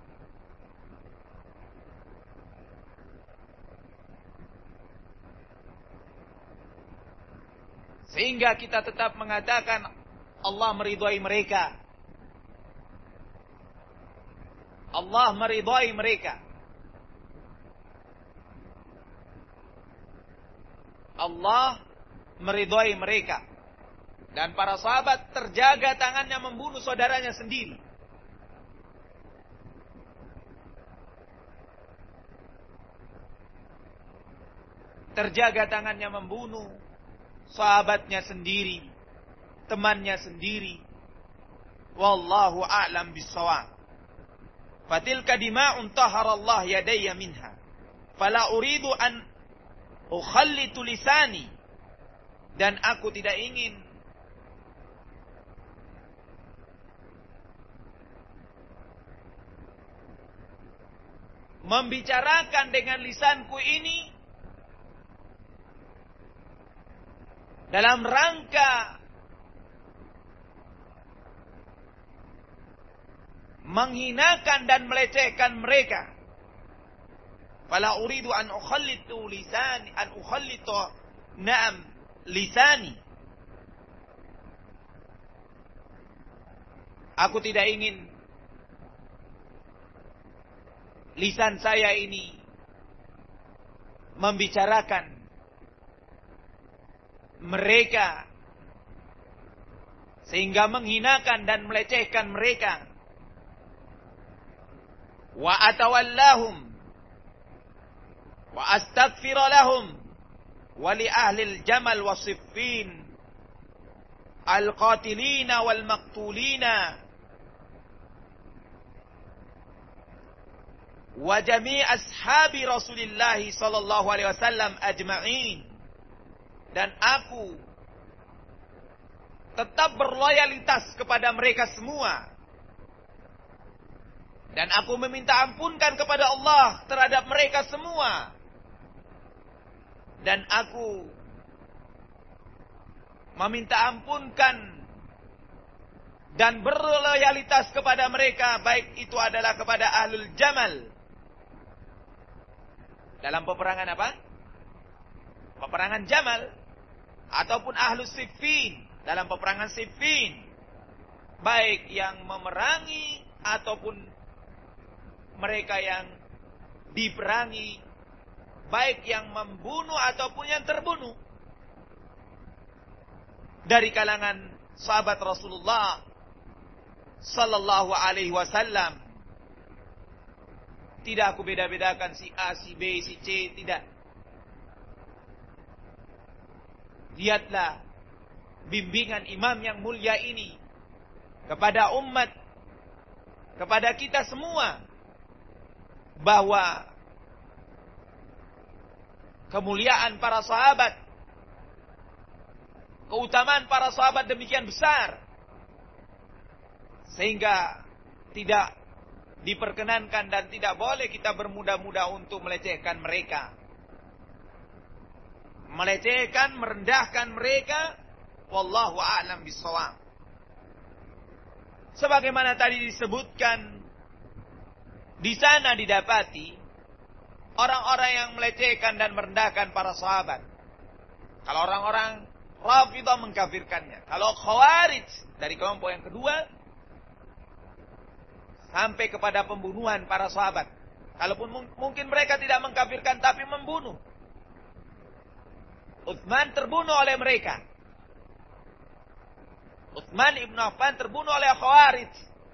Sehingga kita tetap mengatakan Allah meridhai mereka. Allah meridhai mereka. Allah meridhai mereka. Dan para sahabat terjaga tangannya membunuh saudaranya sendiri. Terjaga tangannya membunuh sahabatnya sendiri, temannya sendiri. Wallahu a'lam bis-shawab. Fatilka dima'un taharallah yadayya minha. Fala uridu an ukhallitu lisani. Dan aku tidak ingin membicarakan dengan lisanku ini dalam rangka menghinakan dan melecehkan mereka. Fala uridu an ukhallitu lisani, an ukhallitu lisani. Aku tidak ingin lisan saya ini membicarakan mereka sehingga menghinakan dan melecehkan mereka. Wa atawallahum wa astaghfir lahum wa li ahli al-jamal wa siffin al-qatilina wal maqtulina wa jami' ashabi Rasulillah sallallahu alaihi wasallam ajma'in. Dan aku tetap berloyalitas kepada mereka semua. Dan aku meminta ampunkan kepada Allah terhadap mereka semua. Dan aku meminta ampunkan dan berloyalitas kepada mereka, baik itu adalah kepada ahlul jamal. Dalam peperangan apa? Peperangan Jamal. Ataupun ahlus Siffin. Dalam peperangan Siffin. Baik yang memerangi ataupun mereka yang diperangi. Baik yang membunuh ataupun yang terbunuh. Dari kalangan sahabat Rasulullah sallallahu alaihi wasallam. Tidak aku beda-bedakan si A, si B, si C, tidak. Lihatlah bimbingan imam yang mulia ini kepada umat, kepada kita semua, bahwa kemuliaan para sahabat, keutamaan para sahabat demikian besar, sehingga tidak diperkenankan dan tidak boleh kita bermudah-mudah untuk melecehkan mereka. Melecehkan, merendahkan mereka. Wallahu a'lam bishawab. Sebagaimana tadi disebutkan, di sana didapati orang-orang yang melecehkan dan merendahkan para sahabat. Kalau orang-orang Rafidah mengkafirkannya. Kalau Khawarij dari kelompok yang kedua, sampai kepada pembunuhan para sahabat. Kalaupun mungkin mereka tidak mengkafirkan, tapi membunuh. Utsman terbunuh oleh mereka. Utsman ibn Affan terbunuh oleh Khawarij.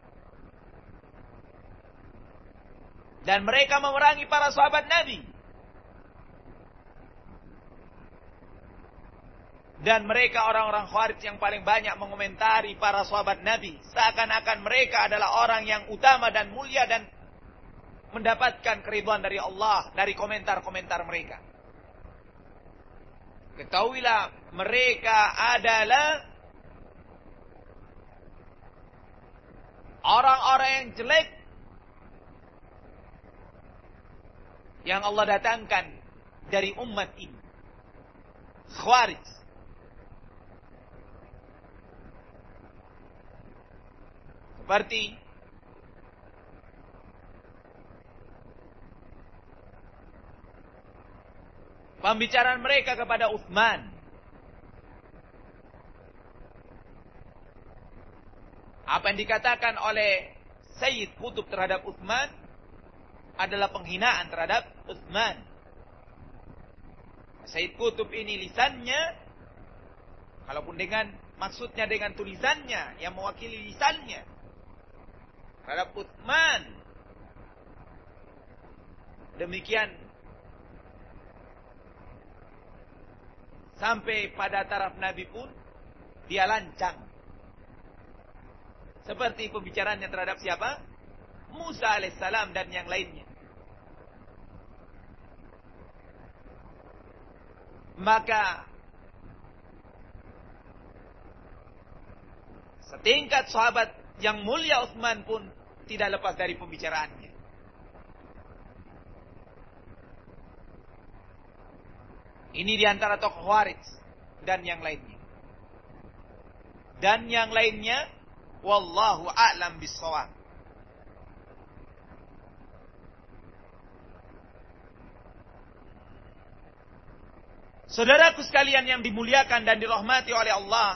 Dan mereka memerangi para sahabat Nabi. Dan mereka orang-orang Khawarij yang paling banyak mengomentari para sahabat Nabi. Seakan-akan mereka adalah orang yang utama dan mulia dan mendapatkan keridhaan dari Allah dari komentar-komentar mereka. Ketahuilah mereka adalah orang-orang yang jelek yang Allah datangkan dari umat ini. Khawarij. Seperti pembicaraan mereka kepada Utsman. Apa yang dikatakan oleh Sayyid Qutb terhadap Utsman adalah penghinaan terhadap Utsman. Sayyid Qutb ini lisannya, kalaupun maksudnya dengan tulisannya yang mewakili lisannya terhadap Utsman, demikian sampai pada taraf Nabi pun dia lancang. Seperti pembicaraannya terhadap siapa? Musa alaihissalam dan yang lainnya. Maka setingkat sahabat yang mulia Utsman pun tidak lepas dari pembicaraannya. Ini diantara tokoh Khawarij dan yang lainnya. Dan yang lainnya, wallahu a'lam bishawab. Saudaraku sekalian yang dimuliakan dan dirahmati oleh Allah,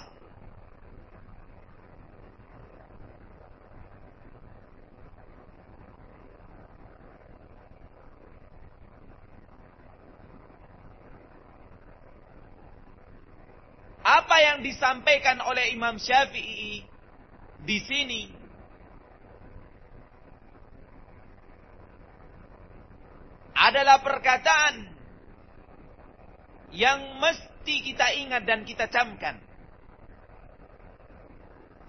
apa yang disampaikan oleh Imam Syafi'i di sini adalah perkataan yang mesti kita ingat dan kita camkan.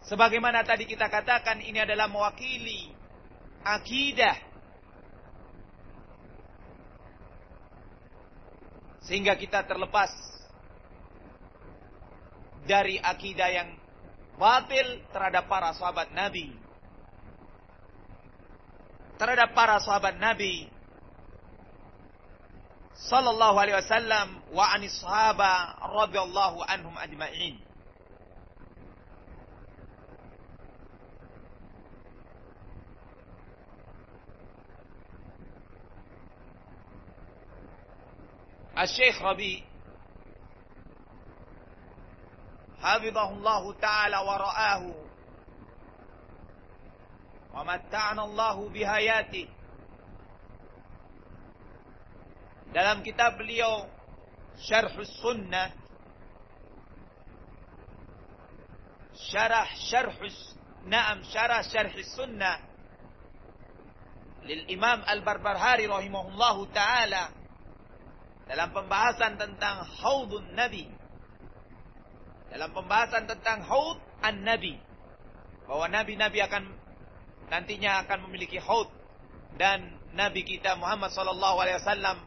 Sebagaimana tadi kita katakan, ini adalah mewakili akidah. Sehingga kita terlepas dari akidah yang batil terhadap para sahabat Nabi. Terhadap para sahabat Nabi sallallahu alaihi wasallam wa anis sahaba radhiyallahu anhum ajma'in. Al-Syekh Rabi hafizahullahu ta'ala wa ra'ahu wa matta'ana Allahu bihayati, dalam kitab beliau Syarhus Sunnah, Syarah Syarhus Sunnah lil Imam Al-Barbahari rahimahullahu ta'ala, dalam pembahasan tentang haudun Nabi, dalam pembahasan tentang haud an-Nabi, bahwa Nabi-Nabi nantinya akan memiliki haud, dan Nabi kita Muhammad sallallahu alaihi wasallam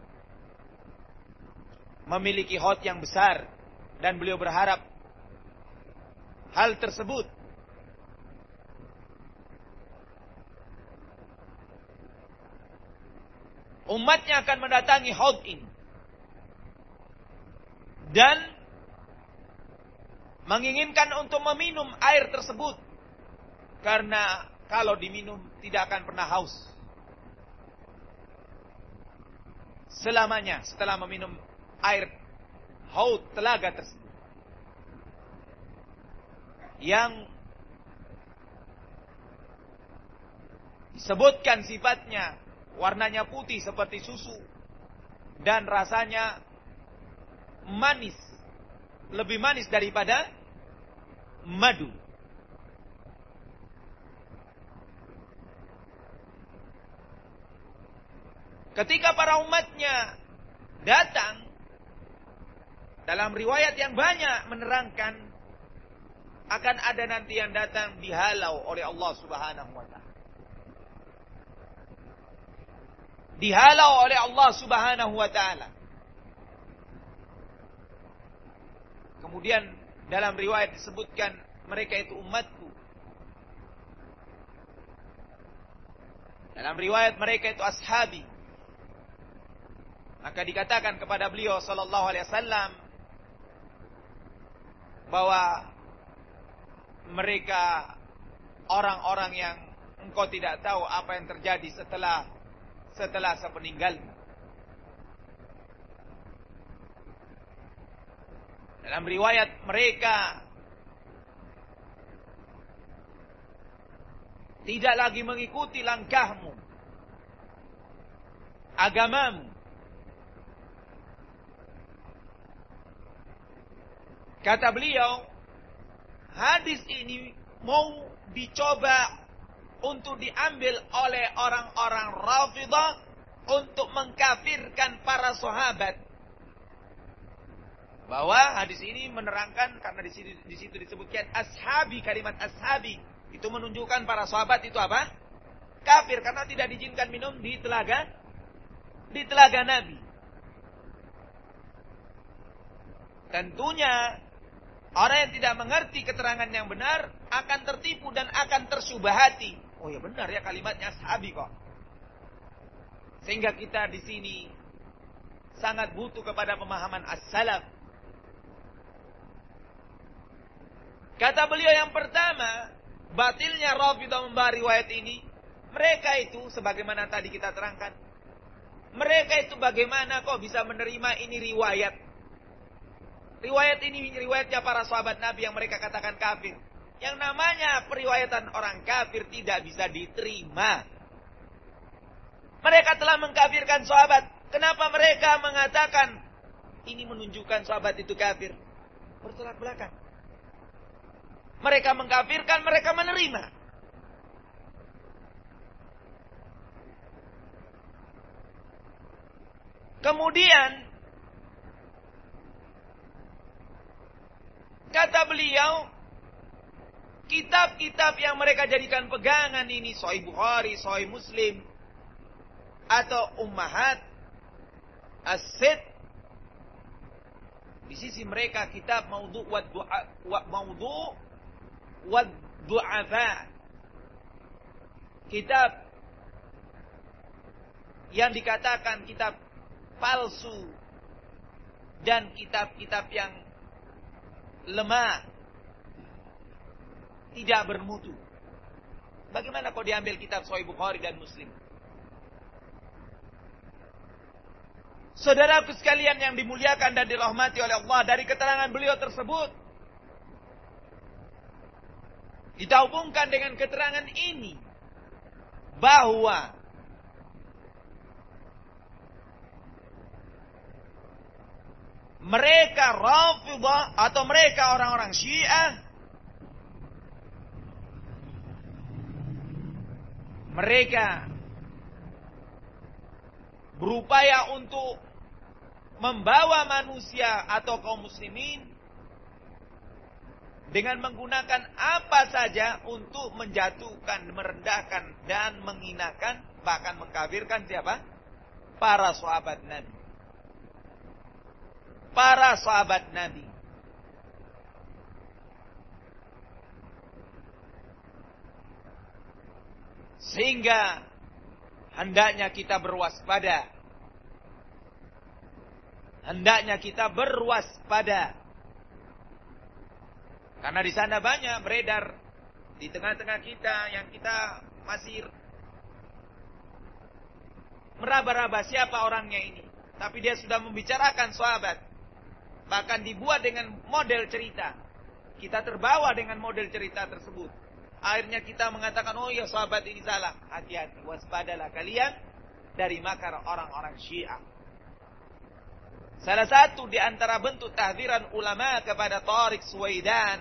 memiliki haud yang besar, dan beliau berharap hal tersebut umatnya akan mendatangi haud ini dan menginginkan untuk meminum air tersebut, karena kalau diminum tidak akan pernah haus selamanya setelah meminum air haud telaga tersebut, yang disebutkan sifatnya warnanya putih seperti susu dan rasanya manis, lebih manis daripada madu. Ketika para umatnya datang, dalam riwayat yang banyak menerangkan akan ada nanti yang datang dihalau oleh Allah Subhanahu wa ta'ala. Dihalau oleh Allah Subhanahu wa ta'ala. Kemudian dalam riwayat disebutkan mereka itu umatku. Dalam riwayat mereka itu ashabi. Maka dikatakan kepada beliau sallallahu alaihi wasallam bahwa mereka orang-orang yang engkau tidak tahu apa yang terjadi setelah sepeninggalmu. Dalam riwayat mereka tidak lagi mengikuti langkahmu, agamamu. Kata beliau, hadis ini mau dicoba untuk diambil oleh orang-orang Rafidah untuk mengkafirkan para sahabat. Bahwa hadis ini menerangkan, karena di situ disebutkan ashabi, kalimat ashabi itu menunjukkan para sahabat itu apa? Kafir, karena tidak diizinkan minum di telaga Nabi. Tentunya orang yang tidak mengerti keterangan yang benar akan tertipu dan akan tersyubhati. Oh ya benar ya, kalimatnya ashabi kok. Sehingga kita di sini sangat butuh kepada pemahaman as-salaf. Kata beliau yang pertama, batilnya Rafidah membawa riwayat ini. Mereka itu sebagaimana tadi kita terangkan, mereka itu bagaimana kok bisa menerima ini riwayat? Riwayat ini riwayatnya para sahabat Nabi yang mereka katakan kafir. Yang namanya periwayatan orang kafir tidak bisa diterima. Mereka telah mengkafirkan sahabat. Kenapa mereka mengatakan ini menunjukkan sahabat itu kafir? Bertolak belakang. Mereka mengkafirkan, mereka menerima. Kemudian kata beliau, kitab-kitab yang mereka jadikan pegangan ini, Sahih Bukhari, Sahih Muslim, atau Ummahat As-Sitt, di sisi mereka kitab maudhu' wa du'afa, kitab yang dikatakan kitab palsu dan kitab-kitab yang lemah, tidak bermutu. Bagaimana kau diambil kitab Sahih Bukhari dan Muslim? Saudaraku sekalian yang dimuliakan dan dirahmati oleh Allah, dari keterangan beliau tersebut kita hubungkan dengan keterangan ini bahwa mereka Rafidhah atau mereka orang-orang Syiah, mereka berupaya untuk membawa manusia atau kaum muslimin dengan menggunakan apa saja untuk menjatuhkan, merendahkan dan menghinakan, bahkan mengkafirkan siapa? Para sahabat Nabi. Para sahabat Nabi. Sehingga hendaknya kita berwaspada. Hendaknya kita berwaspada. Karena di sana banyak beredar di tengah-tengah kita yang kita masih meraba-raba siapa orangnya ini. Tapi dia sudah membicarakan sahabat. Bahkan dibuat dengan model cerita. Kita terbawa dengan model cerita tersebut. Akhirnya kita mengatakan, oh ya sahabat ini salah. Hati-hati, waspadalah kalian dari makar orang-orang Syiah. Salah satu di antara bentuk tahdiran ulama kepada Tariq Suwaidan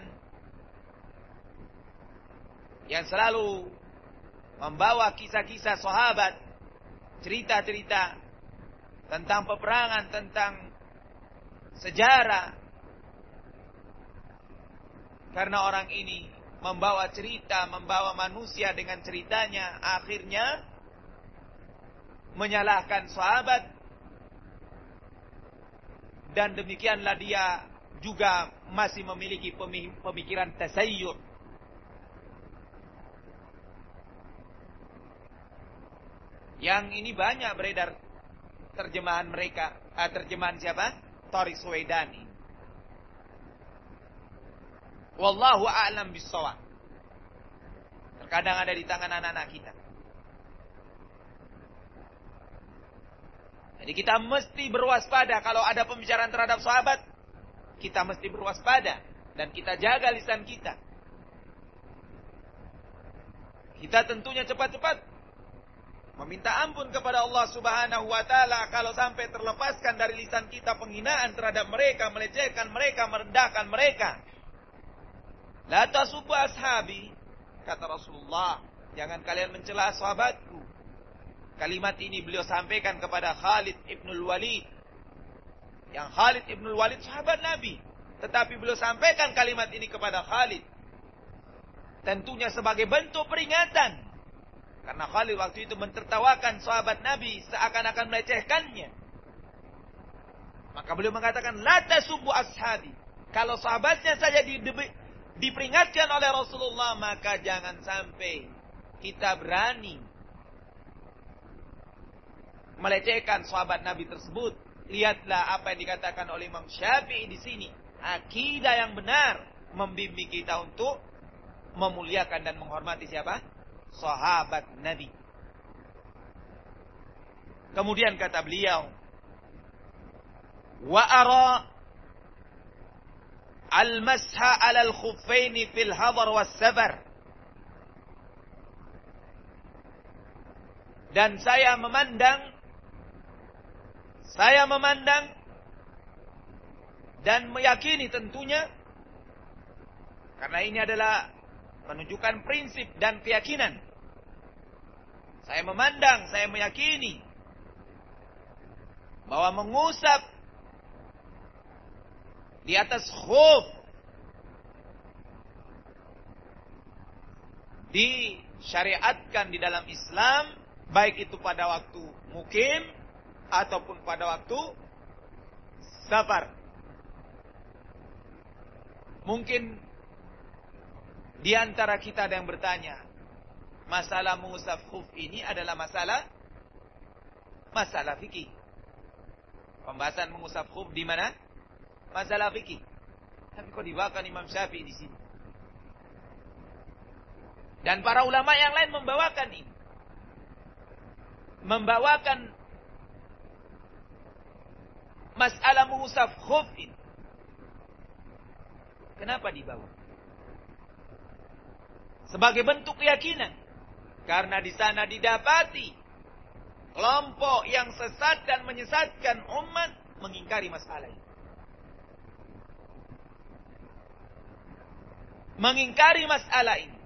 yang selalu membawa kisah-kisah sahabat, cerita-cerita tentang peperangan, tentang sejarah. Karena orang ini membawa cerita, membawa manusia dengan ceritanya, akhirnya menyalahkan sahabat. Dan demikianlah dia juga masih memiliki pemikiran tasayyur. Yang ini banyak beredar terjemahan mereka. Terjemahan siapa? Tariq Suwaidani. Wallahu a'lam bissawab. Terkadang ada di tangan anak-anak kita. Jadi kita mesti berwaspada kalau ada pembicaraan terhadap sahabat. Kita mesti berwaspada. Dan kita jaga lisan kita. Kita tentunya cepat-cepat meminta ampun kepada Allah Subhanahu wa ta'ala kalau sampai terlepaskan dari lisan kita penghinaan terhadap mereka, melecehkan mereka, merendahkan mereka. La tasubbu ashabi, kata Rasulullah, jangan kalian mencela sahabatku. Kalimat ini beliau sampaikan kepada Khalid ibnul Walid. Yang Khalid ibnul Walid sahabat Nabi. Tetapi beliau sampaikan kalimat ini kepada Khalid. Tentunya sebagai bentuk peringatan. Karena Khalid waktu itu mentertawakan sahabat Nabi seakan-akan melecehkannya. Maka beliau mengatakan, la tasubbu ashabi. Kalau sahabatnya saja diperingatkan oleh Rasulullah, maka jangan sampai kita berani melecehkan sahabat Nabi tersebut. Lihatlah apa yang dikatakan oleh Imam Syafi'i di sini. Akidah yang benar membimbing kita untuk memuliakan dan menghormati siapa? Sahabat Nabi. Kemudian kata beliau, wa ara al-masha 'ala al-khuffaini fil hadar was safar. Dan saya memandang dan meyakini tentunya, karena ini adalah menunjukkan prinsip dan keyakinan. Saya memandang, saya meyakini bahwa mengusap di atas khuf disyariatkan di dalam Islam, baik itu pada waktu mukim ataupun pada waktu safar. Mungkin di antara kita ada yang bertanya, masalah mengusap khuf ini adalah masalah fikih. Pembahasan mengusap khuf di mana? Masalah fikih. Tapi kok dibawakan Imam Syafi'i di sini? Dan para ulama yang lain membawakan ini. Membawakan masalah mengusap khuf ini. Kenapa dibawa? Sebagai bentuk keyakinan. Karena di sana didapati kelompok yang sesat dan menyesatkan umat mengingkari masalah ini. Mengingkari masalah ini.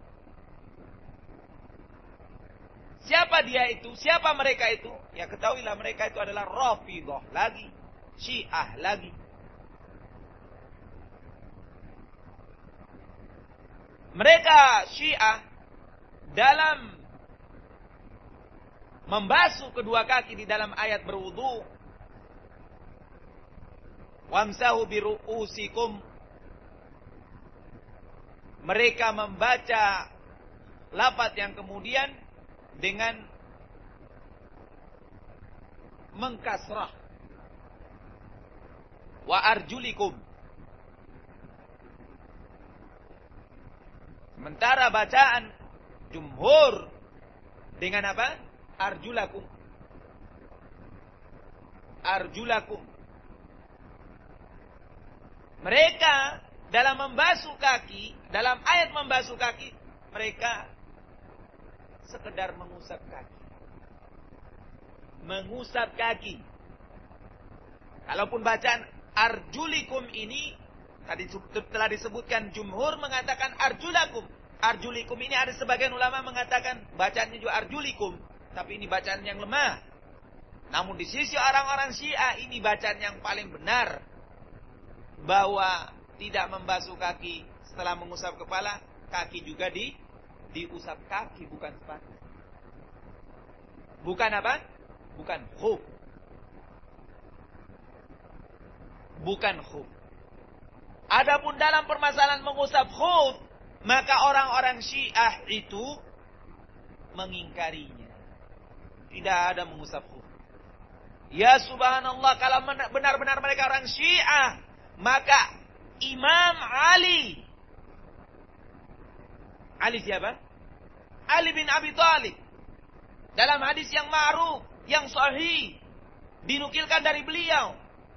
Siapa dia itu? Siapa mereka itu? Ya ketahuilah mereka itu adalah Rafidhah lagi, Syiah lagi. Mereka Syiah dalam membasuh kedua kaki di dalam ayat berwudu, wamsahu biru'usikum, mereka membaca lafaz yang kemudian dengan mengkasrah wa arjulikum. Sementara bacaan jumhur dengan apa? Arjulakum. Arjulakum. Mereka dalam membasuh kaki, dalam ayat membasuh kaki, mereka sekedar mengusap kaki. Mengusap kaki. Kalaupun bacaan arjulikum ini, tadi telah disebutkan jumhur mengatakan arjulakum. Arjulikum ini ada sebagian ulama mengatakan bacaannya juga arjulikum. Tapi ini bacaan yang lemah. Namun di sisi orang-orang Syiah ini bacaan yang paling benar. Bahwa tidak membasuh kaki setelah mengusap kepala, kaki juga diusap kaki, bukan sepatu. Bukan apa? Bukan khuf. Bukan khuf. Adapun dalam permasalahan mengusap khuf, maka orang-orang Syiah itu mengingkarinya. Tidak ada mengusap khuf. Ya subhanallah, kalau benar-benar mereka orang Syiah, maka Imam Ali siapa? Ali bin Abi Thalib. Dalam hadis yang ma'ruf, yang sahih, dinukilkan dari beliau.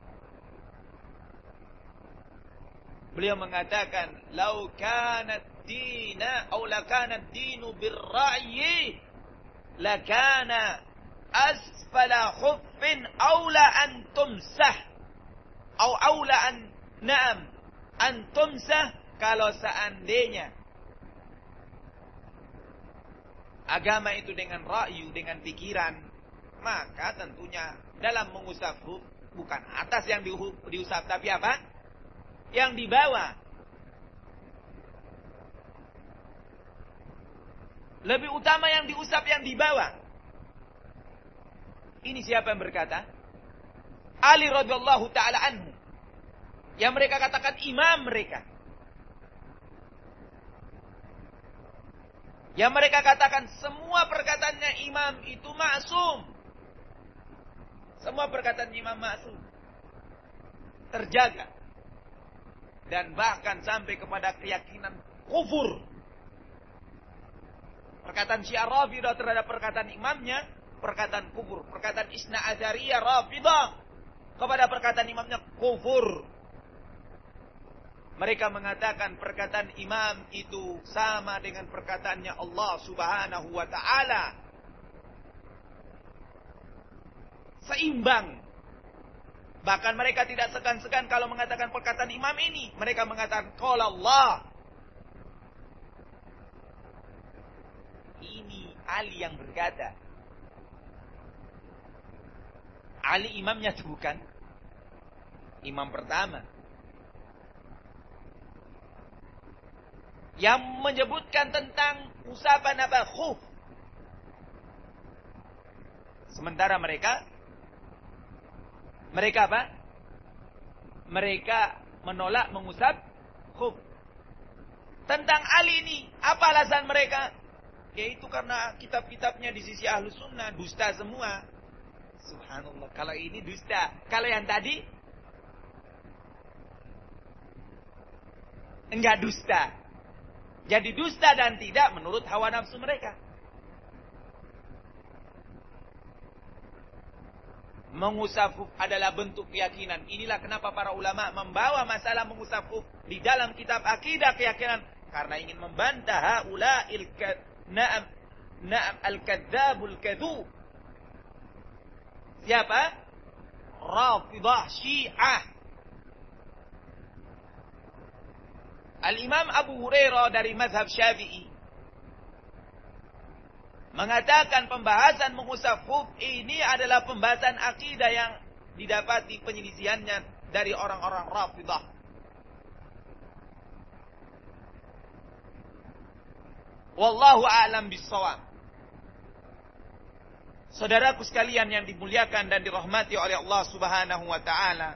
Beliau mengatakan, "Lau kanat dina aw la kanat dinu birra'yi, la kana asfala khuffin aula an tumsah." Au aula an tumsah, kalau seandainya agama itu dengan ra'yu, dengan pikiran, maka tentunya dalam mengusap khuf bukan atas yang diusap, tapi apa? Yang di bawah. Lebih utama yang diusap yang di bawah. Ini siapa yang berkata? Ali radhiyallahu ta'ala anhu. Yang mereka katakan imam mereka. Yang mereka katakan semua perkataannya imam itu maksum. Semua perkataan imam maksum. Terjaga. Dan bahkan sampai kepada keyakinan kufur. Perkataan Syiah Rafidah terhadap perkataan imamnya, perkataan kufur. Perkataan Isna Asyariyah Rafidah kepada perkataan imamnya kufur. Mereka mengatakan perkataan imam itu sama dengan perkataannya Allah Subhanahu wa ta'ala. Seimbang. Bahkan mereka tidak segan-segan kalau mengatakan perkataan imam ini. Mereka mengatakan qala Allah. Ini Ali yang berkata. Ali imamnya itu bukan imam pertama. yang menyebutkan tentang usapan apa? Khuf. Sementara mereka apa? Mereka menolak mengusap khuf. Tentang Ali ini, apa alasan mereka? Yaitu karena kitab-kitabnya di sisi Ahlus Sunnah dusta semua. Subhanallah, kalau ini dusta. Kalau yang tadi enggak dusta. Jadi dusta dan tidak menurut hawa nafsu mereka. Mengusap khuf adalah bentuk keyakinan. Inilah kenapa para ulama membawa masalah mengusap khuf di dalam kitab akidah keyakinan, karena ingin membantah haula'il na'am al-kadzabul kadzub. Siapa? Rafidah Syiah. Al-Imam Abu Hurairah dari mazhab Syafi'i mengatakan pembahasan mengusap khuf ini adalah pembahasan akidah yang didapati penyelisihannya dari orang-orang Rafidah. Wallahu a'lam bissawab. Saudaraku sekalian yang dimuliakan dan dirahmati oleh Allah Subhanahu wa taala,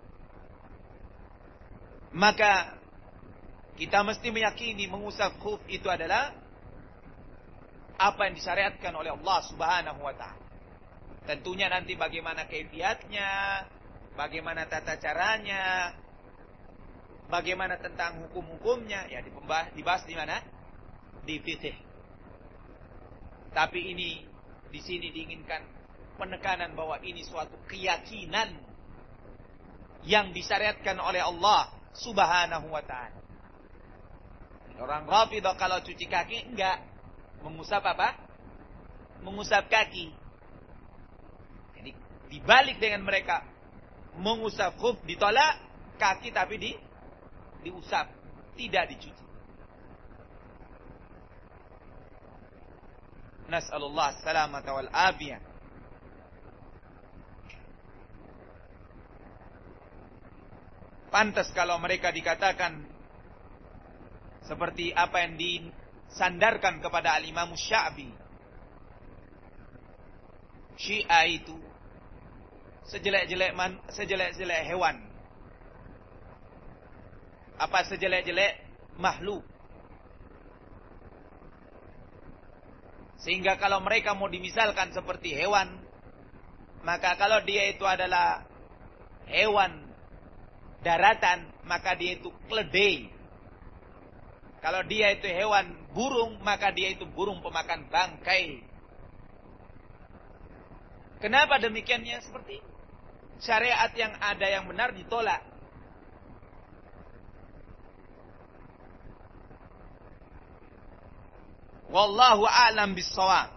maka kita mesti meyakini mengusap khuf itu adalah apa yang disyariatkan oleh Allah Subhanahu wa taala. Tentunya nanti bagaimana kaifiatnya, bagaimana tata caranya, bagaimana tentang hukum-hukumnya, ya dibahas di mana? Di fiqh. Tapi ini di sini diinginkan penekanan bahwa ini suatu keyakinan yang disyariatkan oleh Allah Subhanahu wa taala. Orang Rafidah kalau cuci kaki enggak mengusap apa? Mengusap kaki. Jadi dibalik dengan mereka, mengusap khuf ditolak, kaki tapi diusap, tidak dicuci. Nas'alullah as-salamata wal afiyah. Pantas kalau mereka dikatakan seperti apa yang disandarkan kepada al-Imam Sya'bi. Syiah itu sejelek-jelek hewan. Apa sejelek-jelek makhluk. Sehingga kalau mereka mau dimisalkan seperti hewan, maka kalau dia itu adalah hewan daratan, maka dia itu keledai. Kalau dia itu hewan burung, maka dia itu burung pemakan bangkai. Kenapa demikiannya seperti ini? Syariat yang ada yang benar ditolak. Wallahu a'lam bis-shawab.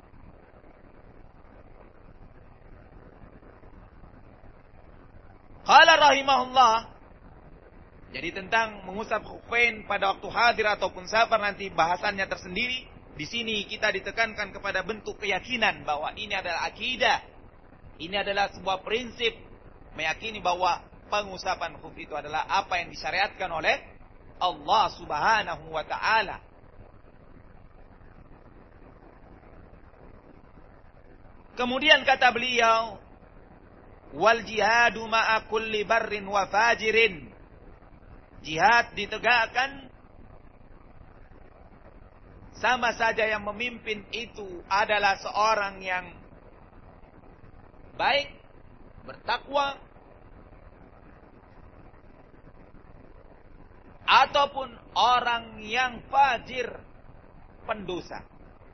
Qala rahimahullah. Jadi tentang mengusap khuffain pada waktu hadir ataupun safar nanti bahasannya tersendiri. Di sini kita ditekankan kepada bentuk keyakinan bahwa ini adalah akidah. Ini adalah sebuah prinsip meyakini bahwa pengusapan khuf itu adalah apa yang disyariatkan oleh Allah Subhanahu wa taala. Kemudian kata beliau, wal jihadu ma'a kulli barrin wa fajirin. Jihad ditegakkan sama saja yang memimpin itu adalah seorang yang baik, bertakwa, ataupun orang yang fajir, pendosa.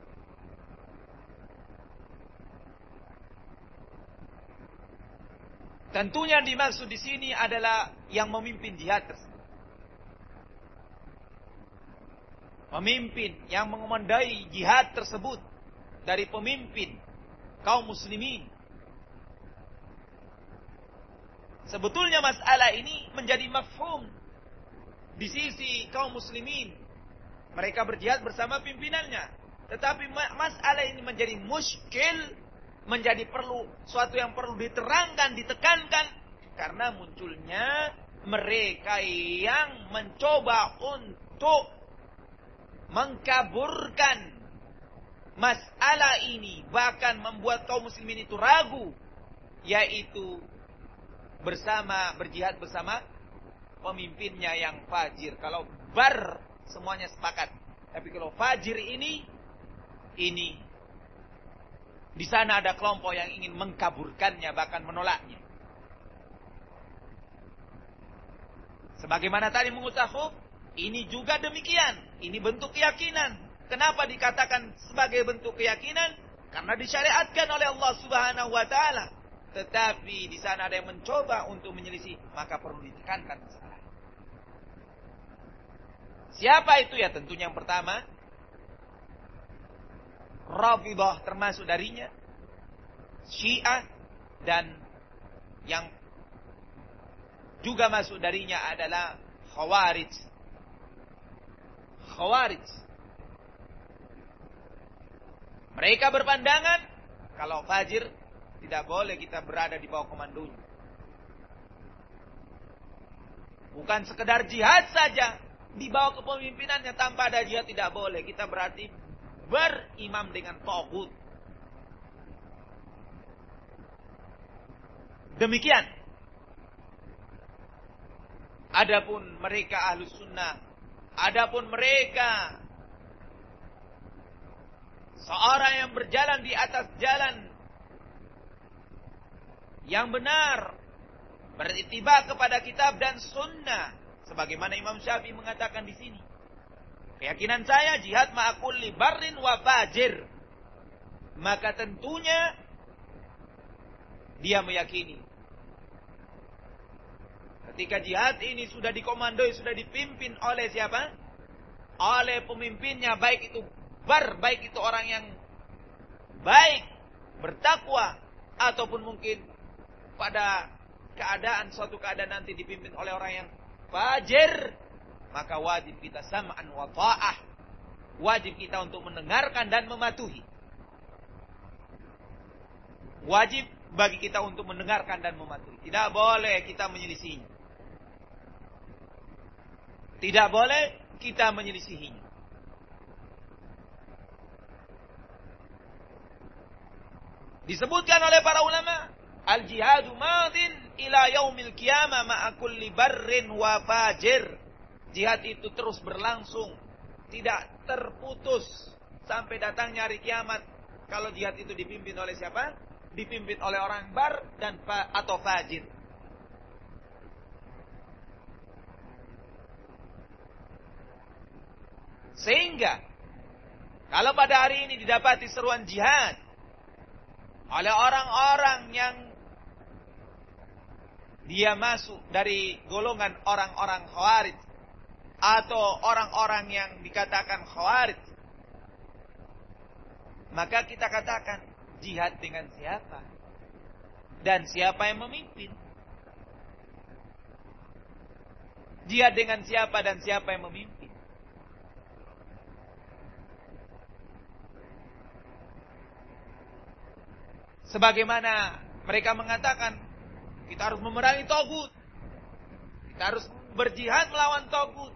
Tentunya dimaksud di sini adalah yang memimpin jihad tersebut. Pemimpin yang mengemandai jihad tersebut dari pemimpin kaum muslimin. Sebetulnya masalah ini menjadi mafhum di sisi kaum muslimin. Mereka berjihad bersama pimpinannya. Tetapi masalah ini menjadi muskil, menjadi suatu yang perlu diterangkan, ditekankan, karena munculnya mereka yang mencoba untuk mengkaburkan masalah ini, bahkan membuat kaum muslimin itu ragu, yaitu berjihad bersama pemimpinnya yang fajir. Kalau bar semuanya sepakat, tapi kalau fajir ini di sana ada kelompok yang ingin mengkaburkannya, bahkan menolaknya. Sebagaimana tadi mengucap khuf, ini juga demikian. Ini bentuk keyakinan. Kenapa dikatakan sebagai bentuk keyakinan? Karena disyariatkan oleh Allah Subhanahu wa taala. Tetapi di sana ada yang mencoba untuk menyelisih, maka perlu ditekankan masalah. Siapa itu? Ya tentunya yang pertama Rafidhah, termasuk darinya Syiah, dan yang juga masuk darinya adalah Khawarij. Mereka berpandangan kalau fajir tidak boleh kita berada di bawah komandonya. Bukan sekedar jihad saja, di bawah kepemimpinannya tanpa ada jihad tidak boleh. Kita berarti berimam dengan taghut. Demikian. Adapun mereka Ahlus Sunnah, adapun mereka seorang yang berjalan di atas jalan yang benar, berittiba kepada kitab dan sunnah, sebagaimana Imam Syafi'i mengatakan di sini. Keyakinan saya jihad ma'a kulli barrin wa fajir. Maka tentunya dia meyakini ketika jihad ini sudah dikomandoi, sudah dipimpin oleh siapa? Oleh pemimpinnya, baik itu baik itu orang yang baik, bertakwa, ataupun mungkin pada suatu keadaan nanti dipimpin oleh orang yang fajir, maka wajib kita sam'an wa ta'ah. Wajib kita untuk mendengarkan dan mematuhi. Wajib bagi kita untuk mendengarkan dan mematuhi. Tidak boleh kita menyelisihinya. Tidak boleh kita menyelisihinya. Disebutkan oleh para ulama, al-jihadu madin ila yaumil qiyamah ma'a kulli barrin wa fajir. Jihad itu terus berlangsung, tidak terputus sampai datangnya hari kiamat. Kalau jihad itu dipimpin oleh siapa? Dipimpin oleh orang bar dan atau fajir. Sehingga kalau pada hari ini didapati seruan jihad oleh orang-orang yang dia masuk dari golongan orang-orang Khawarij atau orang-orang yang dikatakan Khawarij, maka kita katakan jihad dengan siapa dan siapa yang memimpin. Jihad dengan siapa dan siapa yang memimpin. Sebagaimana mereka mengatakan kita harus memerangi taghut, kita harus berjihad melawan taghut,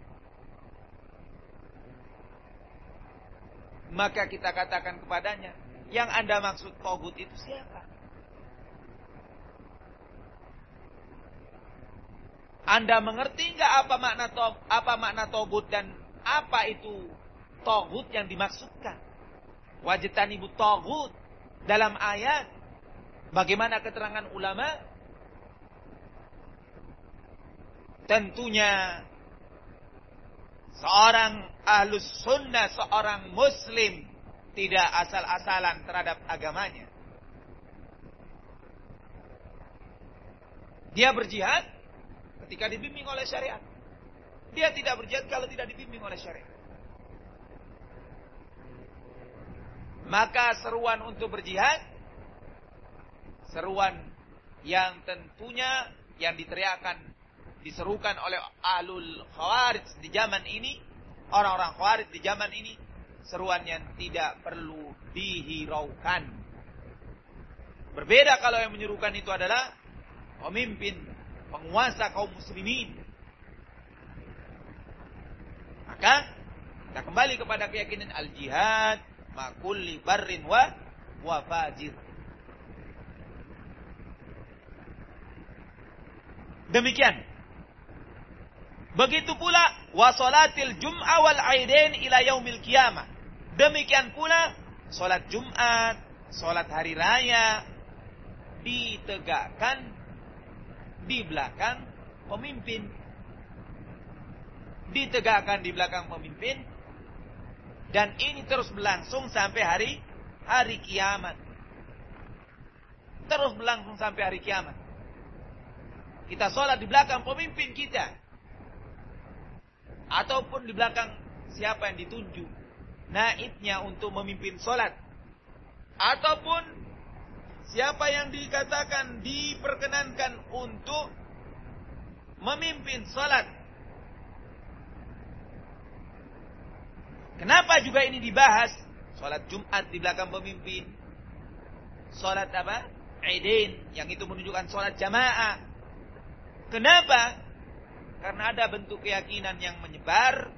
maka kita katakan kepadanya, yang Anda maksud taghut itu siapa? Anda mengerti enggak apa makna taghut dan apa itu taghut yang dimaksudkan? Wajtanibu taghut dalam ayat. Bagaimana keterangan ulama? Tentunya seorang Ahlus Sunnah, seorang Muslim tidak asal-asalan terhadap agamanya. Dia berjihad ketika dibimbing oleh syariat. Dia tidak berjihad kalau tidak dibimbing oleh syariat. Maka seruan untuk berjihad, seruan yang tentunya yang diserukan oleh Ahlul Khawarij di zaman ini, orang-orang Khawarij di zaman ini, seruan yang tidak perlu dihiraukan. Berbeda kalau yang menyerukan itu adalah pemimpin, penguasa kaum muslimin. Maka Kita kembali kepada keyakinan al-jihad ma kulli barrin wa fajir. Demikian. Begitu pula wa salatil jum'ah wal aidain ila yaumil qiyamah. Demikian pula salat Jumat, salat hari raya ditegakkan di belakang pemimpin. Ditegakkan di belakang pemimpin, dan ini terus berlangsung sampai hari kiamat. Terus berlangsung sampai hari kiamat. Kita sholat di belakang pemimpin kita, ataupun di belakang siapa yang ditunjuk naibnya untuk memimpin sholat, ataupun siapa yang dikatakan diperkenankan untuk memimpin sholat. Kenapa juga ini dibahas? Sholat Jumat di belakang pemimpin, sholat apa? Aidain, yang itu menunjukkan sholat jamaah. Kenapa? Karena ada bentuk keyakinan yang menyebar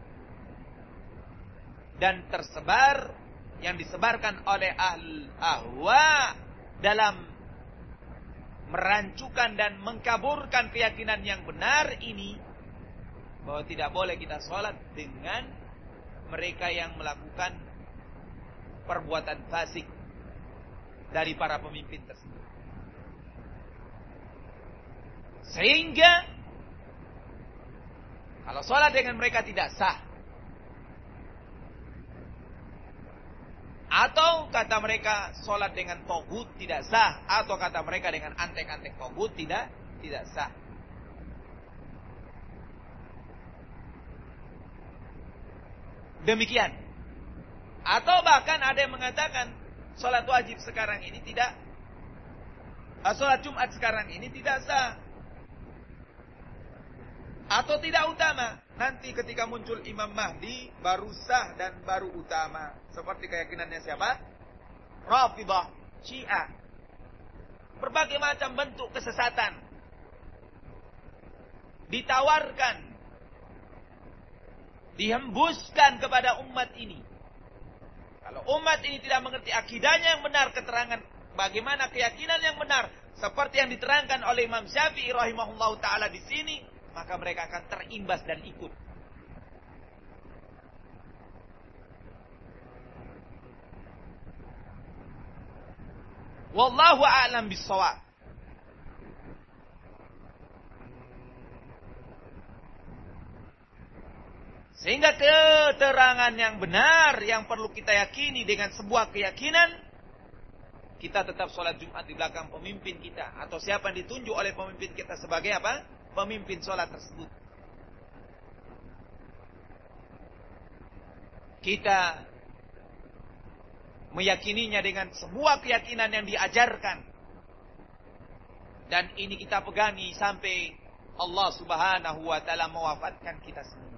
dan tersebar, yang disebarkan oleh ahlul ahwa dalam merancukan dan mengkaburkan keyakinan yang benar ini, bahwa tidak boleh kita sholat dengan mereka yang melakukan perbuatan fasik dari para pemimpin tersebut. Sehingga kalau sholat dengan mereka tidak sah, atau kata mereka sholat dengan togut tidak sah, atau kata mereka dengan antek-antek togut tidak sah. Demikian. Atau bahkan ada yang mengatakan sholat wajib sekarang ini tidak, sholat Jumat sekarang ini tidak sah, atau tidak utama. Nanti ketika muncul Imam Mahdi baru sah dan baru utama. Seperti keyakinannya siapa? Rafidhah, Syiah. Berbagai macam bentuk kesesatan ditawarkan, dihembuskan kepada umat ini. Kalau umat ini tidak mengerti akidahnya yang benar, keterangan bagaimana keyakinan yang benar seperti yang diterangkan oleh Imam Syafi'i rahimahullahu taala di sini, maka mereka akan terimbas dan ikut. Wallahu a'lam bissawab. Sehingga keterangan yang benar yang perlu kita yakini dengan sebuah keyakinan, kita tetap sholat Jumat di belakang pemimpin kita, atau siapa yang ditunjuk oleh pemimpin kita sebagai apa? Pemimpin sholat tersebut. Kita meyakininya dengan sebuah keyakinan yang diajarkan, dan ini kita pegangi sampai Allah subhanahu wa ta'ala mewafatkan kita semua.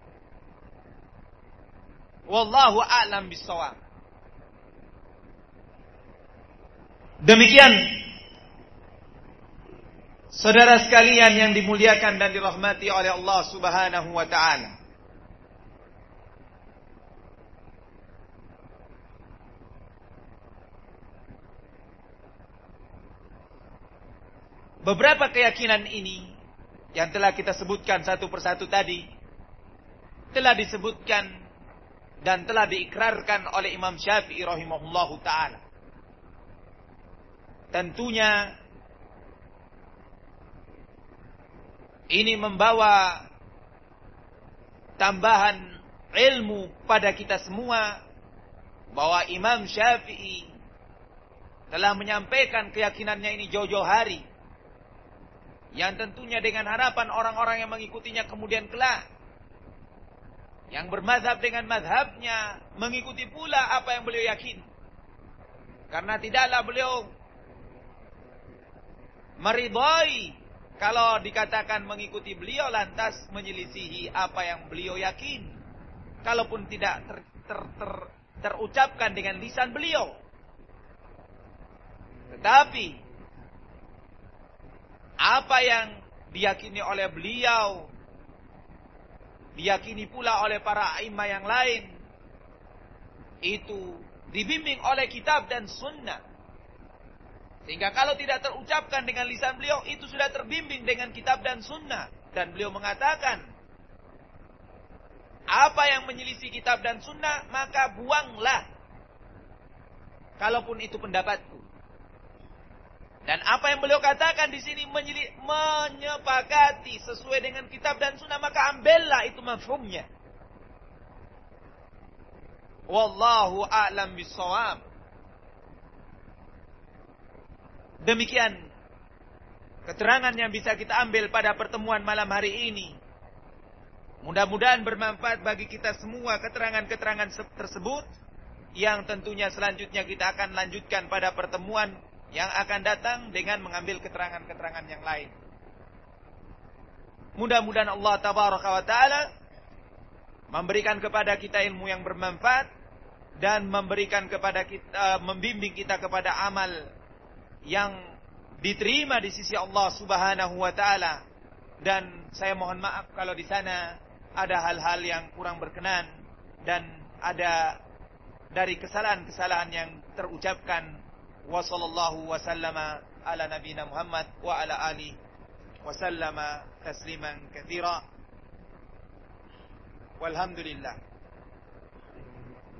Wallahu a'lam bissawab. Demikian saudara sekalian yang dimuliakan dan dirahmati oleh Allah subhanahu wa ta'ala. Beberapa keyakinan ini yang telah kita sebutkan satu persatu tadi telah disebutkan dan telah diikrarkan oleh Imam Syafi'i rahimahullahu ta'ala. Tentunya ini membawa tambahan ilmu pada kita semua, bahwa Imam Syafi'i telah menyampaikan keyakinannya ini jauh-jauh hari, yang tentunya dengan harapan orang-orang yang mengikutinya kemudian kelak, yang bermazhab dengan mazhabnya, mengikuti pula apa yang beliau yakin. Karena tidaklah beliau meridhai kalau dikatakan mengikuti beliau lantas menyelisihi apa yang beliau yakin, kalaupun tidak terucapkan dengan lisan beliau. Tetapi apa yang diyakini oleh beliau diyakini pula oleh para a'imah yang lain, itu dibimbing oleh kitab dan sunnah. Sehingga kalau tidak terucapkan dengan lisan beliau, itu sudah terbimbing dengan kitab dan sunnah. Dan beliau mengatakan, apa yang menyelisih kitab dan sunnah, maka buanglah. Kalaupun itu pendapatku. Dan apa yang beliau katakan di sini menyepakati sesuai dengan kitab dan sunnah, maka ambillah itu mafhumnya. Wallahu a'lam bissawab. Demikian keterangan yang bisa kita ambil pada pertemuan malam hari ini. Mudah-mudahan bermanfaat bagi kita semua keterangan-keterangan tersebut, yang tentunya selanjutnya kita akan lanjutkan pada pertemuan yang akan datang dengan mengambil keterangan-keterangan yang lain. Mudah-mudahan Allah tabaraka wa ta'ala memberikan kepada kita ilmu yang bermanfaat dan memberikan kepada kita, membimbing kita kepada amal yang diterima di sisi Allah Subhanahu wa taala. Dan saya mohon maaf kalau di sana ada hal-hal yang kurang berkenan dan ada dari kesalahan-kesalahan yang terucapkan. Wa sallallahu wa sallama ala nabiyina Muhammad wa ala alihi wa sallama tasliman katsira. Walhamdulillah.